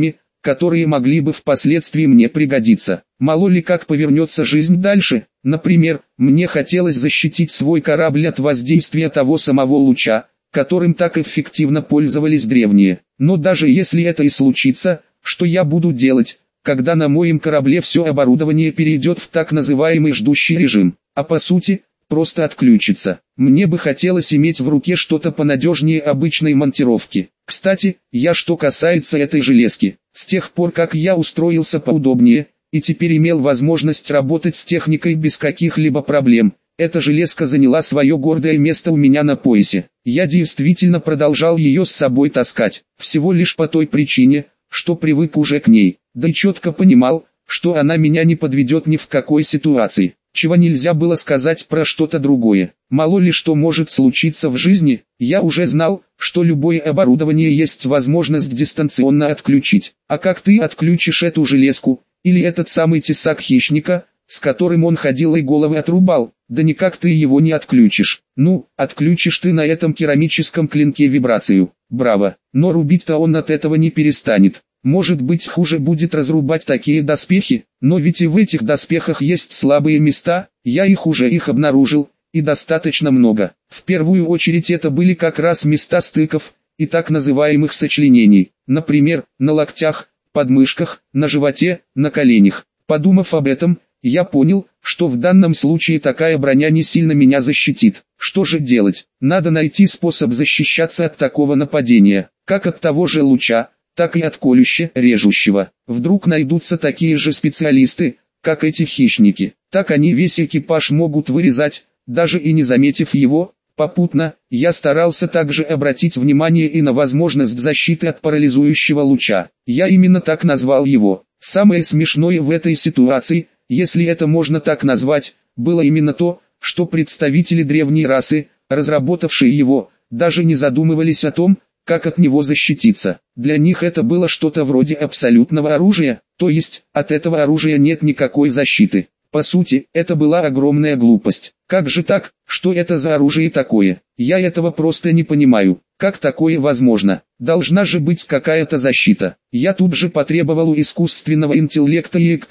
которые могли бы впоследствии мне пригодиться. Мало ли как повернется жизнь дальше. Например, мне хотелось защитить свой корабль от воздействия того самого луча, которым так эффективно пользовались древние. Но даже если это и случится, что я буду делать, когда на моем корабле все оборудование перейдет в так называемый ждущий режим, а по сути, просто отключится? Мне бы хотелось иметь в руке что-то понадежнее обычной монтировки. Кстати, что касается этой железки, с тех пор как я устроился поудобнее, и теперь имел возможность работать с техникой без каких-либо проблем, эта железка заняла свое гордое место у меня на поясе. Я действительно продолжал ее с собой таскать, всего лишь по той причине, что привык уже к ней, да и четко понимал, что она меня не подведет ни в какой ситуации. Чего нельзя было сказать про что-то другое. Мало ли что может случиться в жизни, я уже знал, что любое оборудование есть возможность дистанционно отключить. А как ты отключишь эту железку, или этот самый тесак хищника, с которым он ходил и головы отрубал? Да никак ты его не отключишь. Ну, отключишь ты на этом керамическом клинке вибрацию. Браво, но рубить-то он от этого не перестанет. Может быть, хуже будет разрубать такие доспехи, но ведь и в этих доспехах есть слабые места, я их обнаружил, и достаточно много. В первую очередь это были как раз места стыков и так называемых сочленений, например, на локтях, подмышках, на животе, на коленях. Подумав об этом, я понял, что в данном случае такая броня не сильно меня защитит. Что же делать? Надо найти способ защищаться от такого нападения, как от того же луча, так и от колющего, режущего. Вдруг найдутся такие же специалисты, как эти хищники. Так они весь экипаж могут вырезать, даже и не заметив его. Попутно, я старался также обратить внимание и на возможность защиты от парализующего луча. Я именно так назвал его. Самое смешное в этой ситуации, если это можно так назвать, было именно то, что представители древней расы, разработавшие его, даже не задумывались о том, как от него защититься. Для них это было что-то вроде абсолютного оружия, то есть, от этого оружия нет никакой защиты. По сути, это была огромная глупость. Как же так, что это за оружие такое? Я этого просто не понимаю. Как такое возможно? Должна же быть какая-то защита. Я тут же потребовал у искусственного интеллекта ИЭК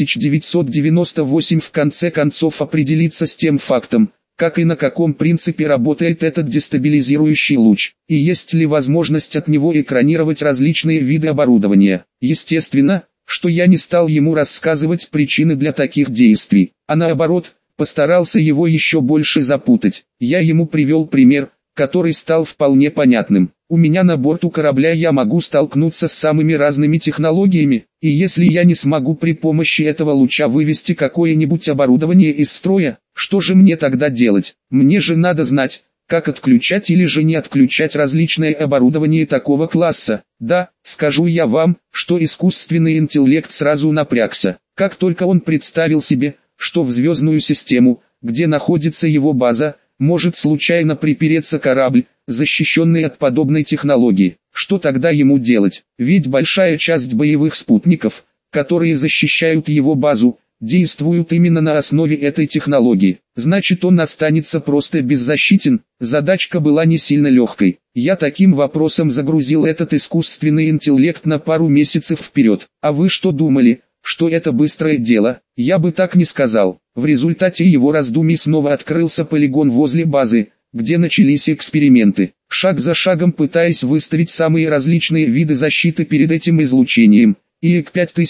5998 в конце концов определиться с тем фактом, как и на каком принципе работает этот дестабилизирующий луч, и есть ли возможность от него экранировать различные виды оборудования. Естественно, что я не стал ему рассказывать причины для таких действий, а наоборот, постарался его еще больше запутать. Я ему привел пример, который стал вполне понятным. У меня на борту корабля я могу столкнуться с самыми разными технологиями, и если я не смогу при помощи этого луча вывести какое-нибудь оборудование из строя, что же мне тогда делать? Мне же надо знать, как отключать или же не отключать различное оборудование такого класса. Да, скажу я вам, что искусственный интеллект сразу напрягся. Как только он представил себе, что в звездную систему, где находится его база, может случайно припереться корабль, защищенный от подобной технологии. Что тогда ему делать? Ведь большая часть боевых спутников, которые защищают его базу, действуют именно на основе этой технологии. Значит, он останется просто беззащитен. Задачка была не сильно легкой. Я таким вопросом загрузил этот искусственный интеллект на пару месяцев вперед. А вы что думали, что это быстрое дело? Я бы так не сказал. В результате его раздумий снова открылся полигон возле базы, где начались эксперименты. Шаг за шагом пытаясь выставить самые различные виды защиты перед этим излучением, ИЭК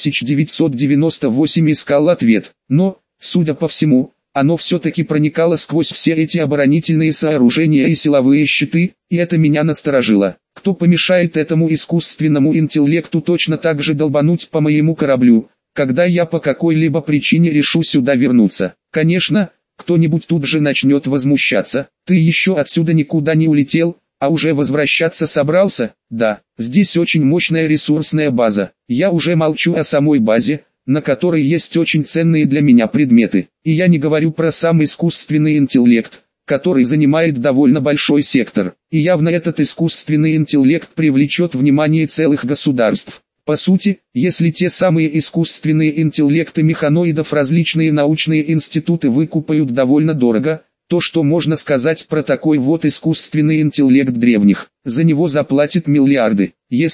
5998 искал ответ. Но, судя по всему, оно все-таки проникало сквозь все эти оборонительные сооружения и силовые щиты, и это меня насторожило. Кто помешает этому искусственному интеллекту точно так же долбануть по моему кораблю, когда я по какой-либо причине решу сюда вернуться? Конечно, кто-нибудь тут же начнет возмущаться. Ты еще отсюда никуда не улетел, а уже возвращаться собрался? Да, здесь очень мощная ресурсная база. Я уже молчу о самой базе, на которой есть очень ценные для меня предметы. И я не говорю про сам искусственный интеллект, который занимает довольно большой сектор. И явно этот искусственный интеллект привлечет внимание целых государств. По сути, если те самые искусственные интеллекты механоидов различные научные институты выкупают довольно дорого, то что можно сказать про такой вот искусственный интеллект древних? За него заплатят миллиарды. Если,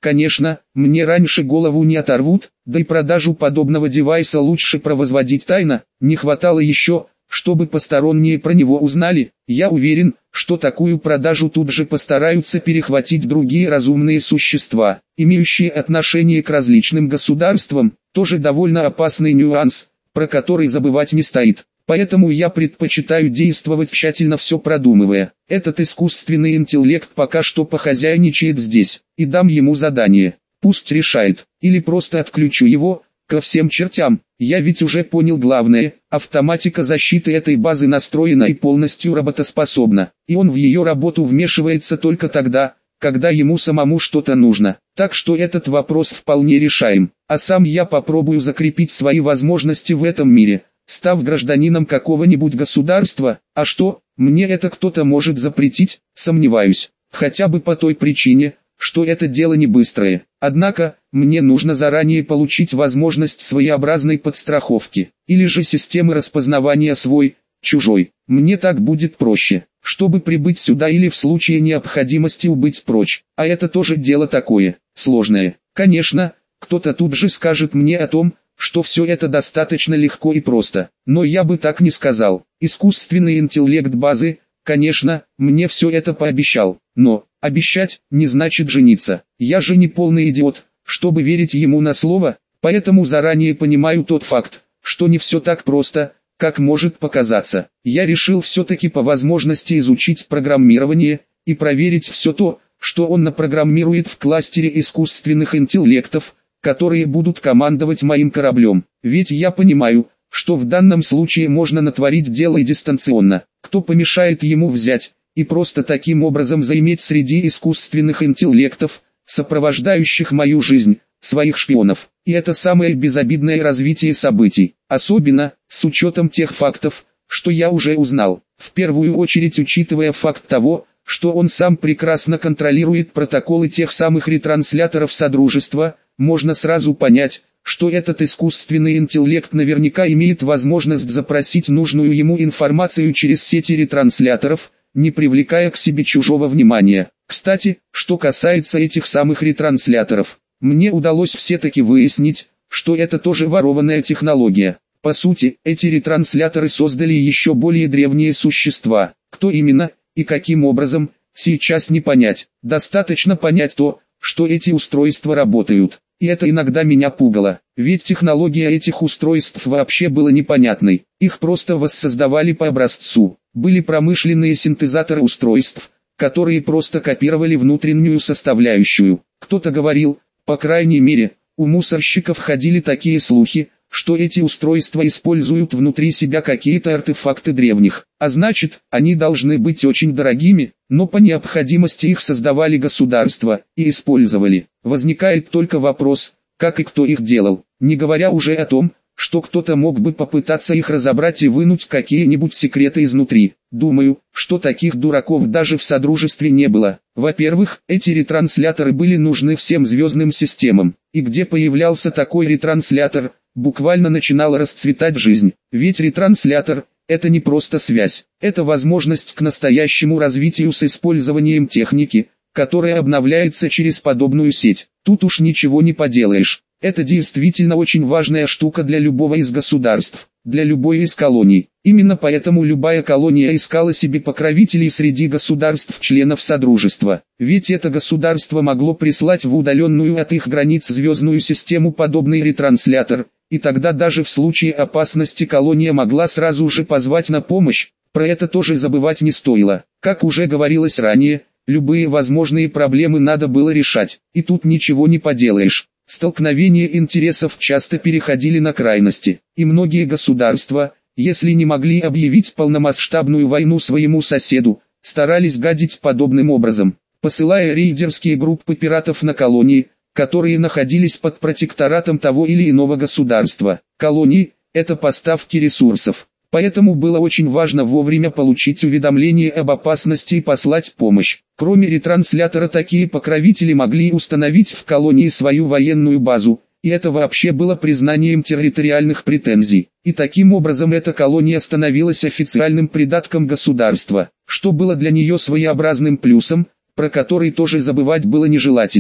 Конечно, мне раньше голову не оторвут, да и продажу подобного девайса лучше провозводить тайно, не хватало еще, чтобы посторонние про него узнали. Я уверен, что такую продажу тут же постараются перехватить другие разумные существа, имеющие отношение к различным государствам, тоже довольно опасный нюанс, про который забывать не стоит. Поэтому я предпочитаю действовать тщательно, все продумывая. Этот искусственный интеллект пока что похозяйничает здесь, и дам ему задание. Пусть решает, или просто отключу его, ко всем чертям. Я ведь уже понял главное, автоматика защиты этой базы настроена и полностью работоспособна, и он в ее работу вмешивается только тогда, когда ему самому что-то нужно. Так что этот вопрос вполне решаем, а сам я попробую закрепить свои возможности в этом мире, став гражданином какого-нибудь государства. А что, мне это кто-то может запретить? Сомневаюсь, хотя бы по той причине, что это дело не быстрое. Однако, мне нужно заранее получить возможность своеобразной подстраховки, или же системы распознавания свой, чужой. Мне так будет проще, чтобы прибыть сюда или в случае необходимости убыть прочь. А это тоже дело такое, сложное. Конечно, кто-то тут же скажет мне о том, что все это достаточно легко и просто. Но я бы так не сказал. Искусственный интеллект базы, конечно, мне все это пообещал. Но обещать не значит жениться. Я же не полный идиот, чтобы верить ему на слово, поэтому заранее понимаю тот факт, что не все так просто, как может показаться. Я решил все-таки по возможности изучить программирование и проверить все то, что он напрограммирует в кластере искусственных интеллектов, которые будут командовать моим кораблем. Ведь я понимаю, что в данном случае можно натворить дело и дистанционно. Кто помешает ему взять и просто таким образом заиметь среди искусственных интеллектов, сопровождающих мою жизнь, своих шпионов? И это самое безобидное развитие событий, особенно с учетом тех фактов, что я уже узнал. В первую очередь учитывая факт того, что он сам прекрасно контролирует протоколы тех самых ретрансляторов Содружества, можно сразу понять, что этот искусственный интеллект наверняка имеет возможность запросить нужную ему информацию через сети ретрансляторов, не привлекая к себе чужого внимания. Кстати, что касается этих самых ретрансляторов, мне удалось все-таки выяснить, что это тоже ворованная технология. По сути, эти ретрансляторы создали еще более древние существа. Кто именно и каким образом, сейчас не понять. Достаточно понять то, что эти устройства работают. И это иногда меня пугало, ведь технология этих устройств вообще была непонятной. Их просто воссоздавали по образцу. Были промышленные синтезаторы устройств, которые просто копировали внутреннюю составляющую. Кто-то говорил, по крайней мере, у мусорщиков ходили такие слухи, что эти устройства используют внутри себя какие-то артефакты древних, а значит, они должны быть очень дорогими, но по необходимости их создавали государства и использовали. Возникает только вопрос, как и кто их делал, не говоря уже о том, что кто-то мог бы попытаться их разобрать и вынуть какие-нибудь секреты изнутри. Думаю, что таких дураков даже в Содружестве не было. Во-первых, эти ретрансляторы были нужны всем звездным системам, и где появлялся такой ретранслятор, буквально начинала расцветать жизнь. Ведь ретранслятор – это не просто связь, это возможность к настоящему развитию с использованием техники, которая обновляется через подобную сеть. Тут уж ничего не поделаешь. Это действительно очень важная штука для любого из государств, для любой из колоний. Именно поэтому любая колония искала себе покровителей среди государств-членов Содружества. Ведь это государство могло прислать в удаленную от их границ звездную систему подобный ретранслятор, и тогда даже в случае опасности колония могла сразу же позвать на помощь. Про это тоже забывать не стоило. Как уже говорилось ранее, любые возможные проблемы надо было решать, и тут ничего не поделаешь. Столкновения интересов часто переходили на крайности, и многие государства, если не могли объявить полномасштабную войну своему соседу, старались гадить подобным образом, посылая рейдерские группы пиратов на колонии, которые находились под протекторатом того или иного государства. Колонии – это поставки ресурсов, поэтому было очень важно вовремя получить уведомление об опасности и послать помощь. Кроме ретранслятора, такие покровители могли установить в колонии свою военную базу, и это вообще было признанием территориальных претензий. И таким образом эта колония становилась официальным придатком государства, что было для нее своеобразным плюсом, про который тоже забывать было нежелательно.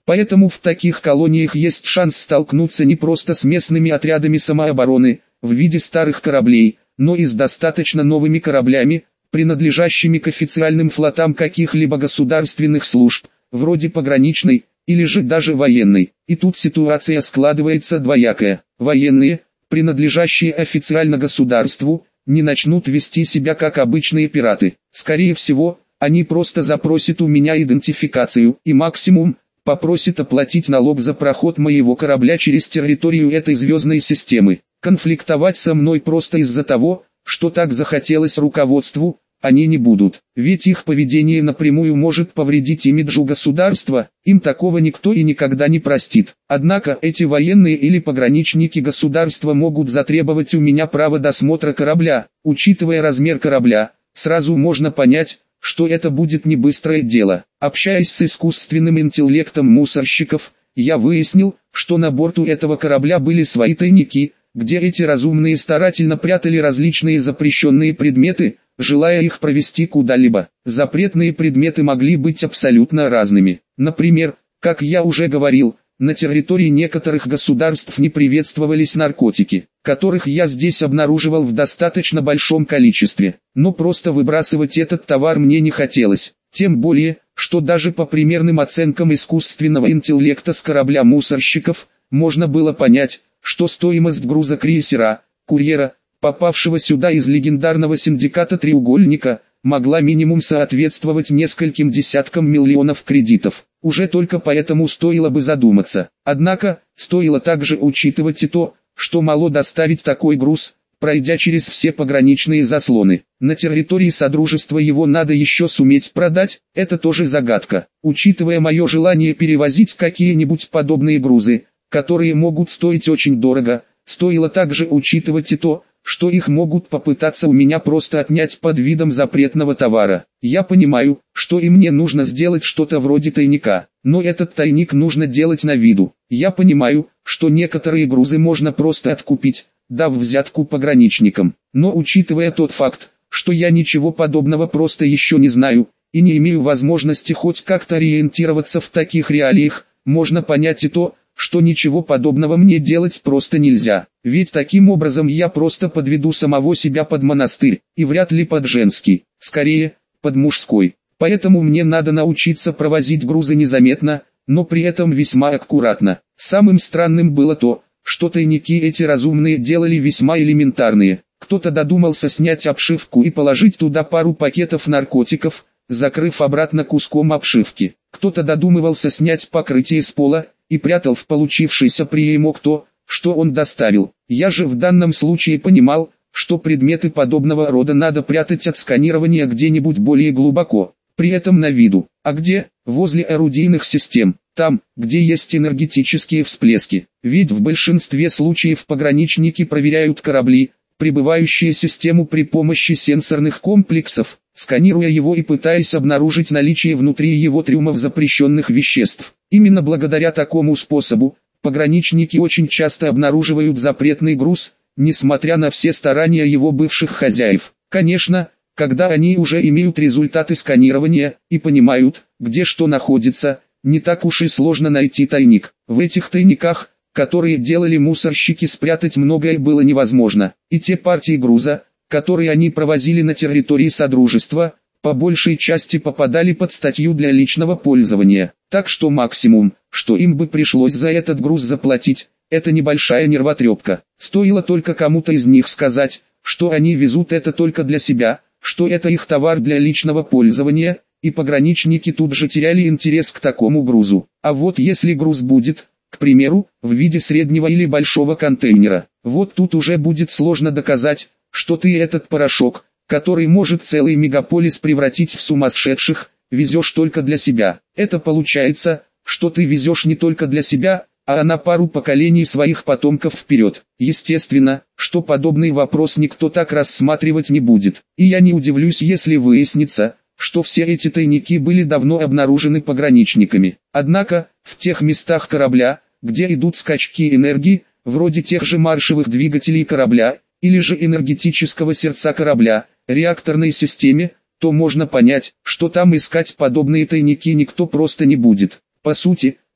Поэтому в таких колониях есть шанс столкнуться не просто с местными отрядами самообороны, в виде старых кораблей, но и с достаточно новыми кораблями, принадлежащими к официальным флотам каких-либо государственных служб, вроде пограничной, или же даже военной. И тут ситуация складывается двоякая. Военные, принадлежащие официально государству, не начнут вести себя как обычные пираты. Скорее всего, они просто запросят у меня идентификацию и максимум попросят оплатить налог за проход моего корабля через территорию этой звездной системы. Конфликтовать со мной просто из-за того, что так захотелось руководству, они не будут, ведь их поведение напрямую может повредить имиджу государства, им такого никто и никогда не простит. Однако эти военные или пограничники государства могут затребовать у меня право досмотра корабля. Учитывая размер корабля, сразу можно понять, что это будет не быстрое дело. Общаясь с искусственным интеллектом мусорщиков, я выяснил, что на борту этого корабля были свои тайники, где эти разумные старательно прятали различные запрещенные предметы, желая их провести куда-либо. Запретные предметы могли быть абсолютно разными. Например, как я уже говорил, на территории некоторых государств не приветствовались наркотики, которых я здесь обнаруживал в достаточно большом количестве. Но просто выбрасывать этот товар мне не хотелось. Тем более, что даже по примерным оценкам искусственного интеллекта с корабля мусорщиков, можно было понять, что стоимость груза крейсера, курьера, попавшего сюда из легендарного синдиката «Треугольника», могла минимум соответствовать нескольким десяткам миллионов кредитов. Уже только поэтому стоило бы задуматься. Однако, стоило также учитывать и то, что мало доставить такой груз, пройдя через все пограничные заслоны. На территории Содружества его надо еще суметь продать, это тоже загадка. Учитывая мое желание перевозить какие-нибудь подобные грузы, которые могут стоить очень дорого, стоило также учитывать и то, что их могут попытаться у меня просто отнять под видом запретного товара. Я понимаю, что и мне нужно сделать что-то вроде тайника, но этот тайник нужно делать на виду. Я понимаю, что некоторые грузы можно просто откупить, дав взятку пограничникам, но учитывая тот факт, что я ничего подобного просто еще не знаю, и не имею возможности хоть как-то ориентироваться в таких реалиях, можно понять и то, что ничего подобного мне делать просто нельзя, ведь таким образом я просто подведу самого себя под монастырь, и вряд ли под женский, скорее, под мужской. Поэтому мне надо научиться провозить грузы незаметно, но при этом весьма аккуратно. Самым странным было то, что тайники эти разумные делали весьма элементарные. Кто-то додумался снять обшивку и положить туда пару пакетов наркотиков, закрыв обратно куском обшивки. Кто-то додумывался снять покрытие с пола и прятал в получившийся приемок то, что он доставил. Я же в данном случае понимал, что предметы подобного рода надо прятать от сканирования где-нибудь более глубоко, при этом на виду. А где? Возле орудийных систем, там, где есть энергетические всплески. Ведь в большинстве случаев пограничники проверяют корабли, прибывающие в систему при помощи сенсорных комплексов, сканируя его и пытаясь обнаружить наличие внутри его трюмов запрещенных веществ. Именно благодаря такому способу, пограничники очень часто обнаруживают запретный груз, несмотря на все старания его бывших хозяев. Конечно, когда они уже имеют результаты сканирования и понимают, где что находится, не так уж и сложно найти тайник. В этих тайниках, которые делали мусорщики, спрятать многое было невозможно. И те партии груза, которые они провозили на территории Содружества, по большей части попадали под статью для личного пользования. Так что максимум, что им бы пришлось за этот груз заплатить, это небольшая нервотрепка. Стоило только кому-то из них сказать, что они везут это только для себя, что это их товар для личного пользования, и пограничники тут же теряли интерес к такому грузу. А вот если груз будет, к примеру, в виде среднего или большого контейнера, вот тут уже будет сложно доказать, что ты этот порошок, который может целый мегаполис превратить в сумасшедших, везешь только для себя. Это получается, что ты везешь не только для себя, а на пару поколений своих потомков вперед. Естественно, что подобный вопрос никто так рассматривать не будет. И я не удивлюсь, если выяснится, что все эти тайники были давно обнаружены пограничниками. Однако, в тех местах корабля, где идут скачки энергии, вроде тех же маршевых двигателей корабля, или же энергетического сердца корабля, реакторной системе, то можно понять, что там искать подобные тайники никто просто не будет. По сути,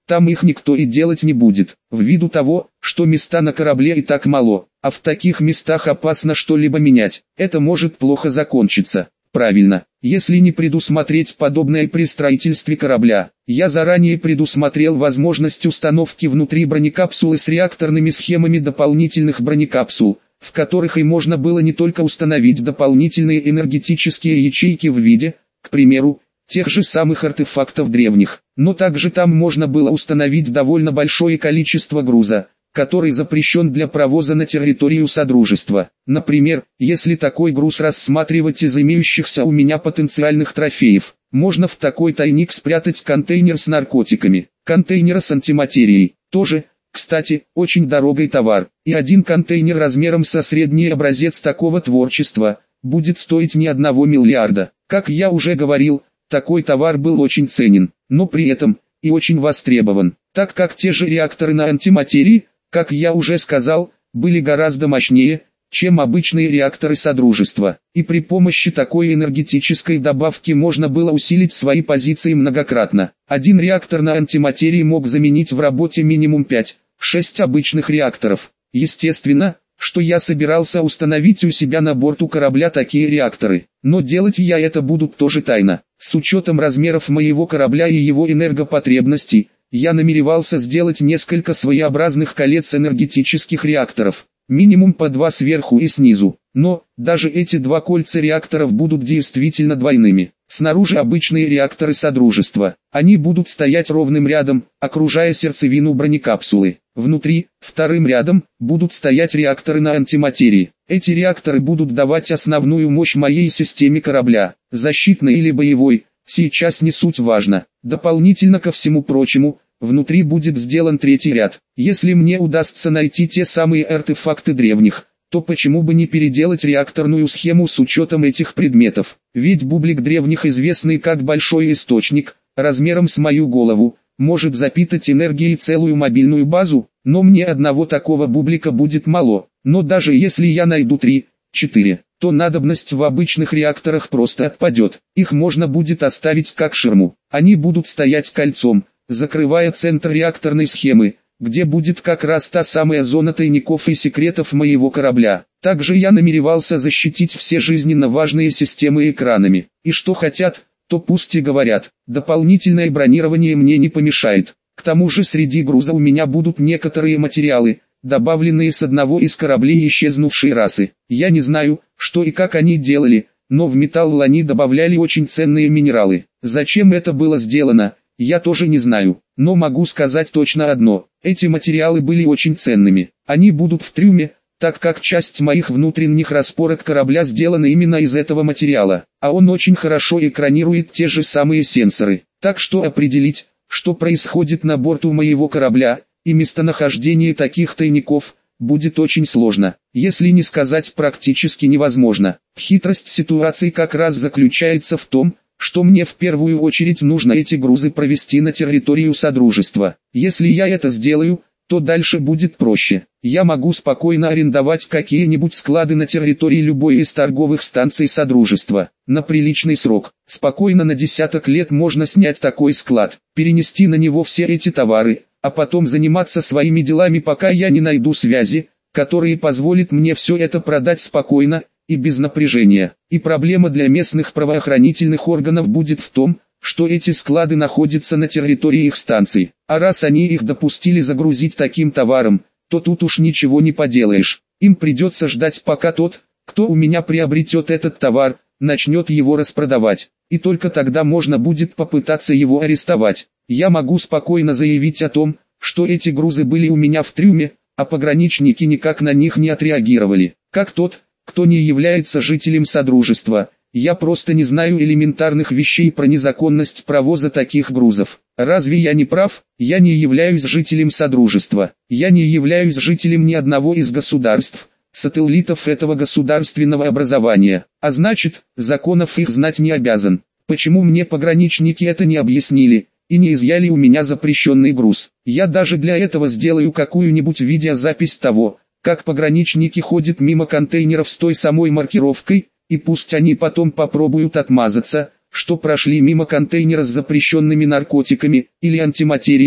там их никто и делать не будет, ввиду того, что места на корабле и так мало, а в таких местах опасно что-либо менять, это может плохо закончиться. Правильно, если не предусмотреть подобное при строительстве корабля. Я заранее предусмотрел возможность установки внутри бронекапсулы с реакторными схемами дополнительных бронекапсул, в которых и можно было не только установить дополнительные энергетические ячейки в виде, к примеру, тех же самых артефактов древних, но также там можно было установить довольно большое количество груза, который запрещен для провоза на территорию Содружества. Например, если такой груз рассматривать из имеющихся у меня потенциальных трофеев, можно в такой тайник спрятать контейнер с наркотиками, контейнер с антиматерией, тоже, кстати, очень дорогой товар, и один контейнер размером со средний образец такого творчества, будет стоить не 1 миллиарда. Как я уже говорил, такой товар был очень ценен, но при этом и очень востребован, так как те же реакторы на антиматерии, как я уже сказал, были гораздо мощнее, чем обычные реакторы Содружества, и при помощи такой энергетической добавки можно было усилить свои позиции многократно. Один реактор на антиматерии мог заменить в работе минимум 5-6 обычных реакторов. Естественно, что я собирался установить у себя на борту корабля такие реакторы, но делать я это буду тоже тайно. С учетом размеров моего корабля и его энергопотребностей, я намеревался сделать несколько своеобразных колец энергетических реакторов, минимум по 2 сверху и снизу, но даже эти 2 кольца реакторов будут действительно двойными. Снаружи обычные реакторы Содружества, они будут стоять ровным рядом, окружая сердцевину бронекапсулы. Внутри, вторым рядом, будут стоять реакторы на антиматерии. Эти реакторы будут давать основную мощь моей системе корабля, защитной или боевой, сейчас не суть важно. Дополнительно ко всему прочему, внутри будет сделан третий ряд. Если мне удастся найти те самые артефакты древних, то почему бы не переделать реакторную схему с учетом этих предметов? Ведь бублик древних, известный как большой источник, размером с мою голову, может запитать энергией целую мобильную базу, но мне одного такого бублика будет мало. Но даже если я найду 3-4, то надобность в обычных реакторах просто отпадет. Их можно будет оставить как ширму. Они будут стоять кольцом, закрывая центр реакторной схемы, где будет как раз та самая зона тайников и секретов моего корабля. Также я намеревался защитить все жизненно важные системы экранами. И что хотят, то пусть и говорят. Дополнительное бронирование мне не помешает. К тому же среди груза у меня будут некоторые материалы, добавленные с одного из кораблей исчезнувшей расы. Я не знаю, что и как они делали, но в металл они добавляли очень ценные минералы. Зачем это было сделано, я тоже не знаю, но могу сказать точно одно. Эти материалы были очень ценными. Они будут в трюме, так как часть моих внутренних распорок корабля сделана именно из этого материала, а он очень хорошо экранирует те же самые сенсоры. Так что определить, что происходит на борту моего корабля, и местонахождение таких тайников, будет очень сложно, если не сказать практически невозможно. Хитрость ситуации как раз заключается в том, что мне в первую очередь нужно эти грузы провести на территорию Содружества. Если я это сделаю, то дальше будет проще. Я могу спокойно арендовать какие-нибудь склады на территории любой из торговых станций Содружества. На приличный срок, спокойно на десяток лет можно снять такой склад, перенести на него все эти товары, а потом заниматься своими делами, пока я не найду связи, которые позволят мне все это продать спокойно и без напряжения. И проблема для местных правоохранительных органов будет в том, что эти склады находятся на территории их станций, а раз они их допустили загрузить таким товаром, то тут уж ничего не поделаешь. Им придется ждать, пока тот, кто у меня приобретет этот товар, начнет его распродавать, и только тогда можно будет попытаться его арестовать. Я могу спокойно заявить о том, что эти грузы были у меня в трюме, а пограничники никак на них не отреагировали. Как тот, кто не является жителем Содружества, я просто не знаю элементарных вещей про незаконность провоза таких грузов. Разве я не прав? Я не являюсь жителем Содружества. Я не являюсь жителем ни одного из государств, сателлитов этого государственного образования. А значит, законов их знать не обязан. Почему мне пограничники это не объяснили и не изъяли у меня запрещенный груз? Я даже для этого сделаю какую-нибудь видеозапись того, как пограничники ходят мимо контейнеров с той самой маркировкой, и пусть они потом попробуют отмазаться, что прошли мимо контейнера с запрещенными наркотиками или антиматерией,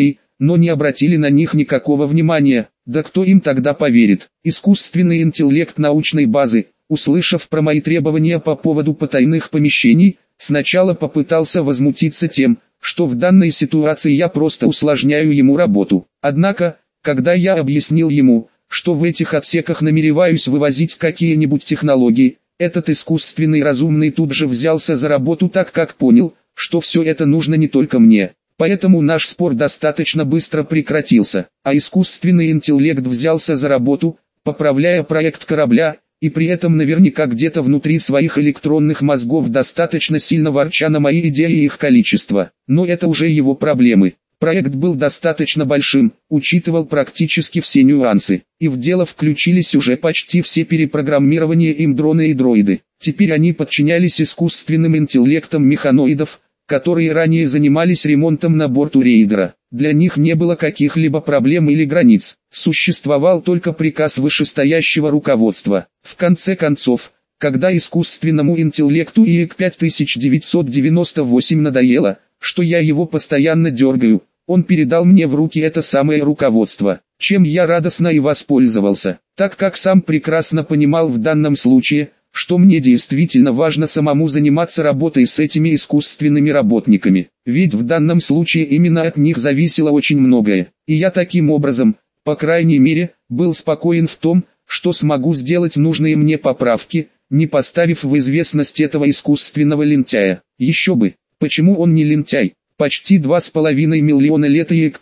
но не обратили на них никакого внимания. Да кто им тогда поверит? Искусственный интеллект научной базы, услышав про мои требования по поводу потайных помещений, сначала попытался возмутиться тем, что в данной ситуации я просто усложняю ему работу. Однако, когда я объяснил ему, что в этих отсеках намереваюсь вывозить какие-нибудь технологии, этот искусственный разумный тут же взялся за работу, так как понял, что все это нужно не только мне. Поэтому наш спор достаточно быстро прекратился, а искусственный интеллект взялся за работу, поправляя проект корабля, и при этом наверняка где-то внутри своих электронных мозгов достаточно сильно ворча на мои идеи и их количество. Но это уже его проблемы. Проект был достаточно большим, учитывал практически все нюансы, и в дело включились уже почти все перепрограммированные им дроны и дроиды. Теперь они подчинялись искусственным интеллектам механоидов, которые ранее занимались ремонтом на борту рейдера. Для них не было каких-либо проблем или границ, существовал только приказ вышестоящего руководства. В конце концов, когда искусственному интеллекту ИЭК 5998 надоело, что я его постоянно дергаю, он передал мне в руки это самое руководство, чем я радостно и воспользовался, так как сам прекрасно понимал в данном случае, что мне действительно важно самому заниматься работой с этими искусственными работниками, ведь в данном случае именно от них зависело очень многое, и я таким образом, по крайней мере, был спокоен в том, что смогу сделать нужные мне поправки, не поставив в известность этого искусственного лентяя. Еще бы, почему он не лентяй? Почти 2,5 миллиона лет ИЭК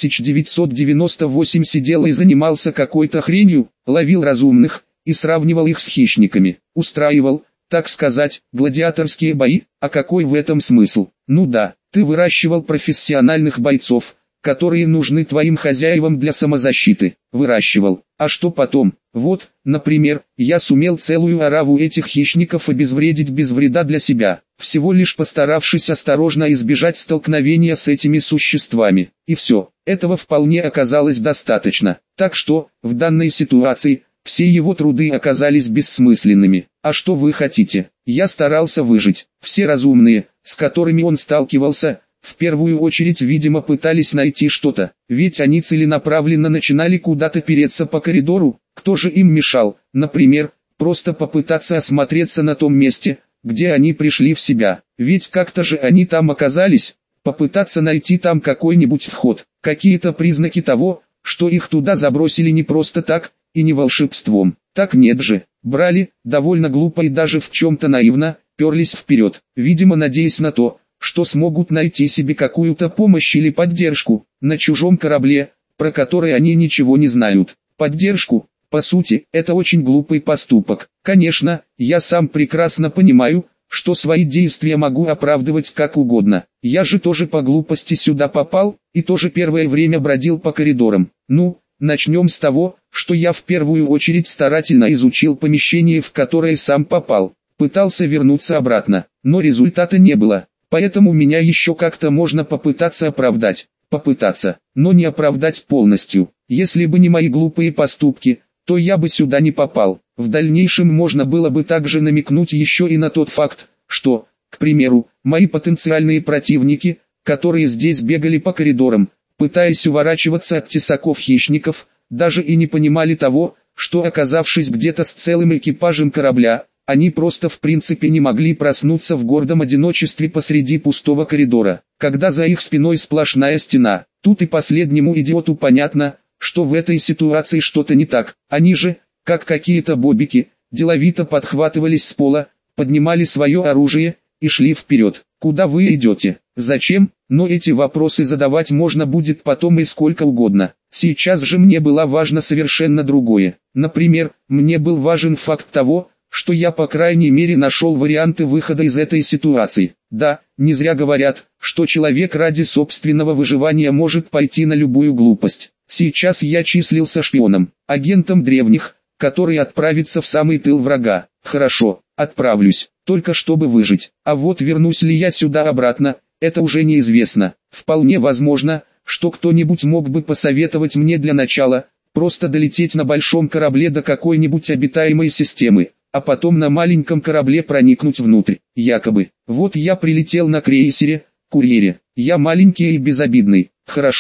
5998 сидел и занимался какой-то хренью, ловил разумных и сравнивал их с хищниками, устраивал, так сказать, гладиаторские бои. А какой в этом смысл? Ну да, ты выращивал профессиональных бойцов, которые нужны твоим хозяевам для самозащиты. Выращивал. А что потом? Вот, например, я сумел целую ораву этих хищников обезвредить без вреда для себя, всего лишь постаравшись осторожно избежать столкновения с этими существами. И все, этого вполне оказалось достаточно. Так что, в данной ситуации, все его труды оказались бессмысленными. А что вы хотите? Я старался выжить. Все разумные, с которыми он сталкивался, в первую очередь, видимо, пытались найти что-то, ведь они целенаправленно начинали куда-то переться по коридору. Кто же им мешал, например, просто попытаться осмотреться на том месте, где они пришли в себя, ведь как-то же они там оказались, попытаться найти там какой-нибудь вход, какие-то признаки того, что их туда забросили не просто так, и не волшебством. Так нет же, брали, довольно глупо и даже в чем-то наивно, перлись вперед, видимо надеясь на то, что смогут найти себе какую-то помощь или поддержку на чужом корабле, про который они ничего не знают. Поддержку, по сути, это очень глупый поступок. Конечно, я сам прекрасно понимаю, что свои действия могу оправдывать как угодно. Я же тоже по глупости сюда попал, и тоже первое время бродил по коридорам. Ну, начнем с того, что я в первую очередь старательно изучил помещение, в которое сам попал. Пытался вернуться обратно, но результата не было. Поэтому меня еще как-то можно попытаться оправдать. Попытаться, но не оправдать полностью. Если бы не мои глупые поступки, то я бы сюда не попал. В дальнейшем можно было бы также намекнуть еще и на тот факт, что, к примеру, мои потенциальные противники, которые здесь бегали по коридорам, пытаясь уворачиваться от тесаков хищников, даже и не понимали того, что оказавшись где-то с целым экипажем корабля, они просто в принципе не могли проснуться в гордом одиночестве посреди пустого коридора, когда за их спиной сплошная стена. Тут и последнему идиоту понятно, что в этой ситуации что-то не так. Они же, как какие-то бобики, деловито подхватывались с пола, поднимали свое оружие и шли вперед. Куда вы идете? Зачем? Но эти вопросы задавать можно будет потом и сколько угодно. Сейчас же мне было важно совершенно другое. Например, мне был важен факт того, что я по крайней мере нашел варианты выхода из этой ситуации. Да, не зря говорят, что человек ради собственного выживания может пойти на любую глупость. Сейчас я числился шпионом, агентом древних, который отправится в самый тыл врага. Хорошо, отправлюсь, только чтобы выжить. А вот вернусь ли я сюда обратно, это уже неизвестно. Вполне возможно, что кто-нибудь мог бы посоветовать мне для начала просто долететь на большом корабле до какой-нибудь обитаемой системы, а потом на маленьком корабле проникнуть внутрь, якобы. Вот я прилетел на крейсере, курьере, я маленький и безобидный, хорошо,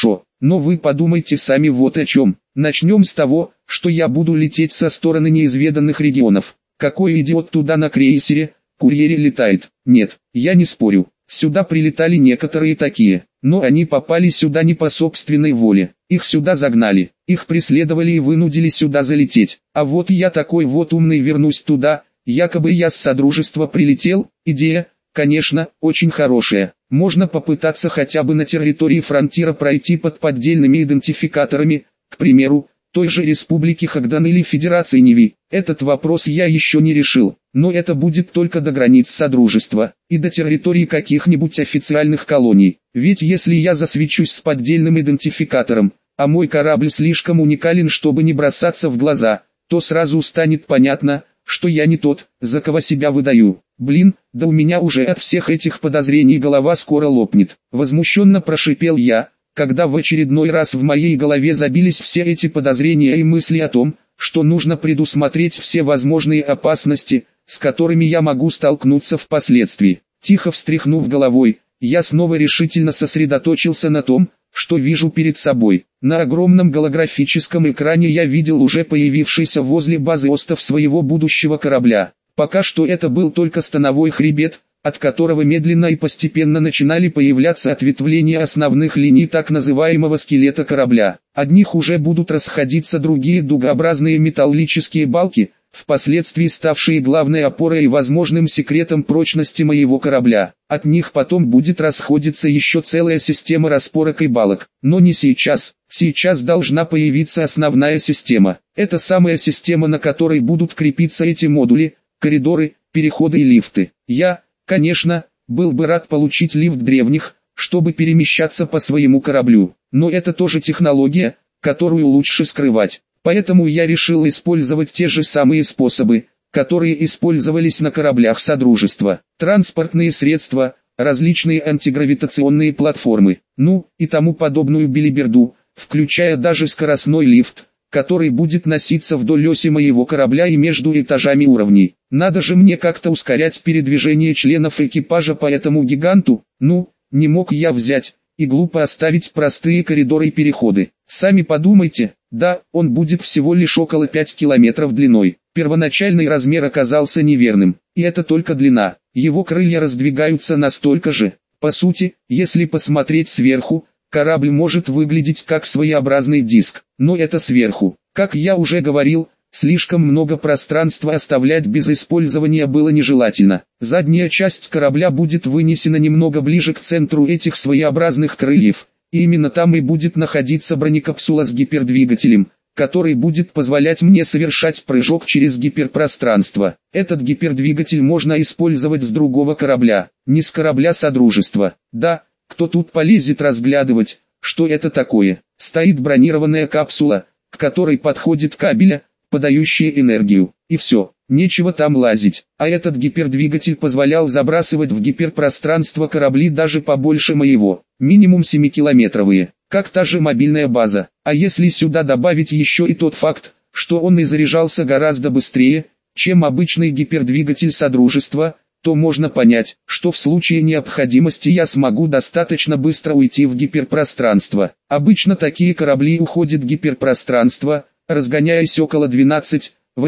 Но вы подумайте сами вот о чем. Начнем с того, что я буду лететь со стороны неизведанных регионов. Какой идиот туда на крейсере, курьере летает? Нет, я не спорю. Сюда прилетали некоторые такие, но они попали сюда не по собственной воле. Их сюда загнали, их преследовали и вынудили сюда залететь. А вот я такой вот умный вернусь туда, якобы я с Содружества прилетел. Идея, конечно, очень хорошая. Можно попытаться хотя бы на территории фронтира пройти под поддельными идентификаторами, к примеру, той же Республики Хагдан или Федерации Неви. Этот вопрос я еще не решил, но это будет только до границ Содружества и до территории каких-нибудь официальных колоний. Ведь если я засвечусь с поддельным идентификатором, а мой корабль слишком уникален, чтобы не бросаться в глаза, то сразу станет понятно, что я не тот, за кого себя выдаю. Блин, да у меня уже от всех этих подозрений голова скоро лопнет. Возмущенно прошипел я, когда в очередной раз в моей голове забились все эти подозрения и мысли о том, что нужно предусмотреть все возможные опасности, с которыми я могу столкнуться впоследствии. Тихо встряхнув головой, я снова решительно сосредоточился на том, что вижу перед собой. На огромном голографическом экране я видел уже появившийся возле базы остов своего будущего корабля. Пока что это был только становой хребет, от которого медленно и постепенно начинали появляться ответвления основных линий так называемого скелета корабля. От них уже будут расходиться другие дугообразные металлические балки, впоследствии ставшие главной опорой и возможным секретом прочности моего корабля. От них потом будет расходиться еще целая система распорок и балок. Но не сейчас. Сейчас должна появиться основная система. Это самая система, на которой будут крепиться эти модули, коридоры, переходы и лифты. Я, конечно, был бы рад получить лифт древних, чтобы перемещаться по своему кораблю. Но это тоже технология, которую лучше скрывать. Поэтому я решил использовать те же самые способы, которые использовались на кораблях Содружества. Транспортные средства, различные антигравитационные платформы, ну и тому подобную белиберду, включая даже скоростной лифт, который будет носиться вдоль оси моего корабля и между этажами уровней. Надо же мне как-то ускорять передвижение членов экипажа по этому гиганту. Ну, не мог я взять и глупо оставить простые коридоры и переходы. Сами подумайте, да, он будет всего лишь около 5 километров длиной. Первоначальный размер оказался неверным, и это только длина. Его крылья раздвигаются настолько же. По сути, если посмотреть сверху, корабль может выглядеть как своеобразный диск, но это сверху. Как я уже говорил, слишком много пространства оставлять без использования было нежелательно. Задняя часть корабля будет вынесена немного ближе к центру этих своеобразных крыльев, и именно там и будет находиться бронекапсула с гипердвигателем, который будет позволять мне совершать прыжок через гиперпространство. Этот гипердвигатель можно использовать с другого корабля, не с корабля Содружества. Да, кто тут полезет разглядывать, что это такое? Стоит бронированная капсула, к которой подходит кабеля, подающая энергию, и все, нечего там лазить. А этот гипердвигатель позволял забрасывать в гиперпространство корабли даже побольше моего, минимум 7-километровые, как та же мобильная база. А если сюда добавить еще и тот факт, что он и заряжался гораздо быстрее, чем обычный гипердвигатель Содружества, то можно понять, что в случае необходимости я смогу достаточно быстро уйти в гиперпространство. Обычно такие корабли уходят в гиперпространство, разгоняясь около 12-18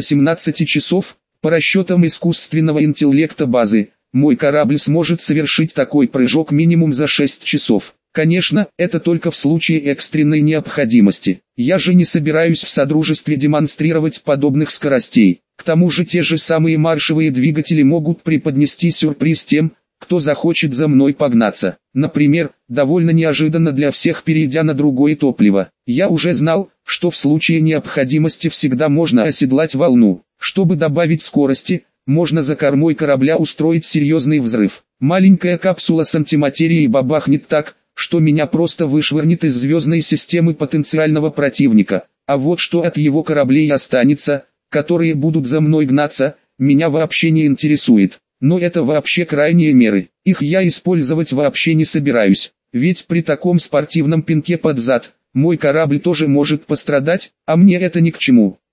часов. По расчетам искусственного интеллекта базы, мой корабль сможет совершить такой прыжок минимум за 6 часов. Конечно, это только в случае экстренной необходимости. Я же не собираюсь в Содружестве демонстрировать подобных скоростей. К тому же те же самые маршевые двигатели могут преподнести сюрприз тем, кто захочет за мной погнаться. Например, довольно неожиданно для всех перейдя на другое топливо. Я уже знал, что в случае необходимости всегда можно оседлать волну. Чтобы добавить скорости, можно за кормой корабля устроить серьезный взрыв. Маленькая капсула с антиматерией бабахнет так, что меня просто вышвырнет из звездной системы потенциального противника. А вот что от его кораблей останется, которые будут за мной гнаться, меня вообще не интересует. Но это вообще крайние меры. Их я использовать вообще не собираюсь. Ведь при таком спортивном пинке под зад, мой корабль тоже может пострадать, а мне это ни к чему.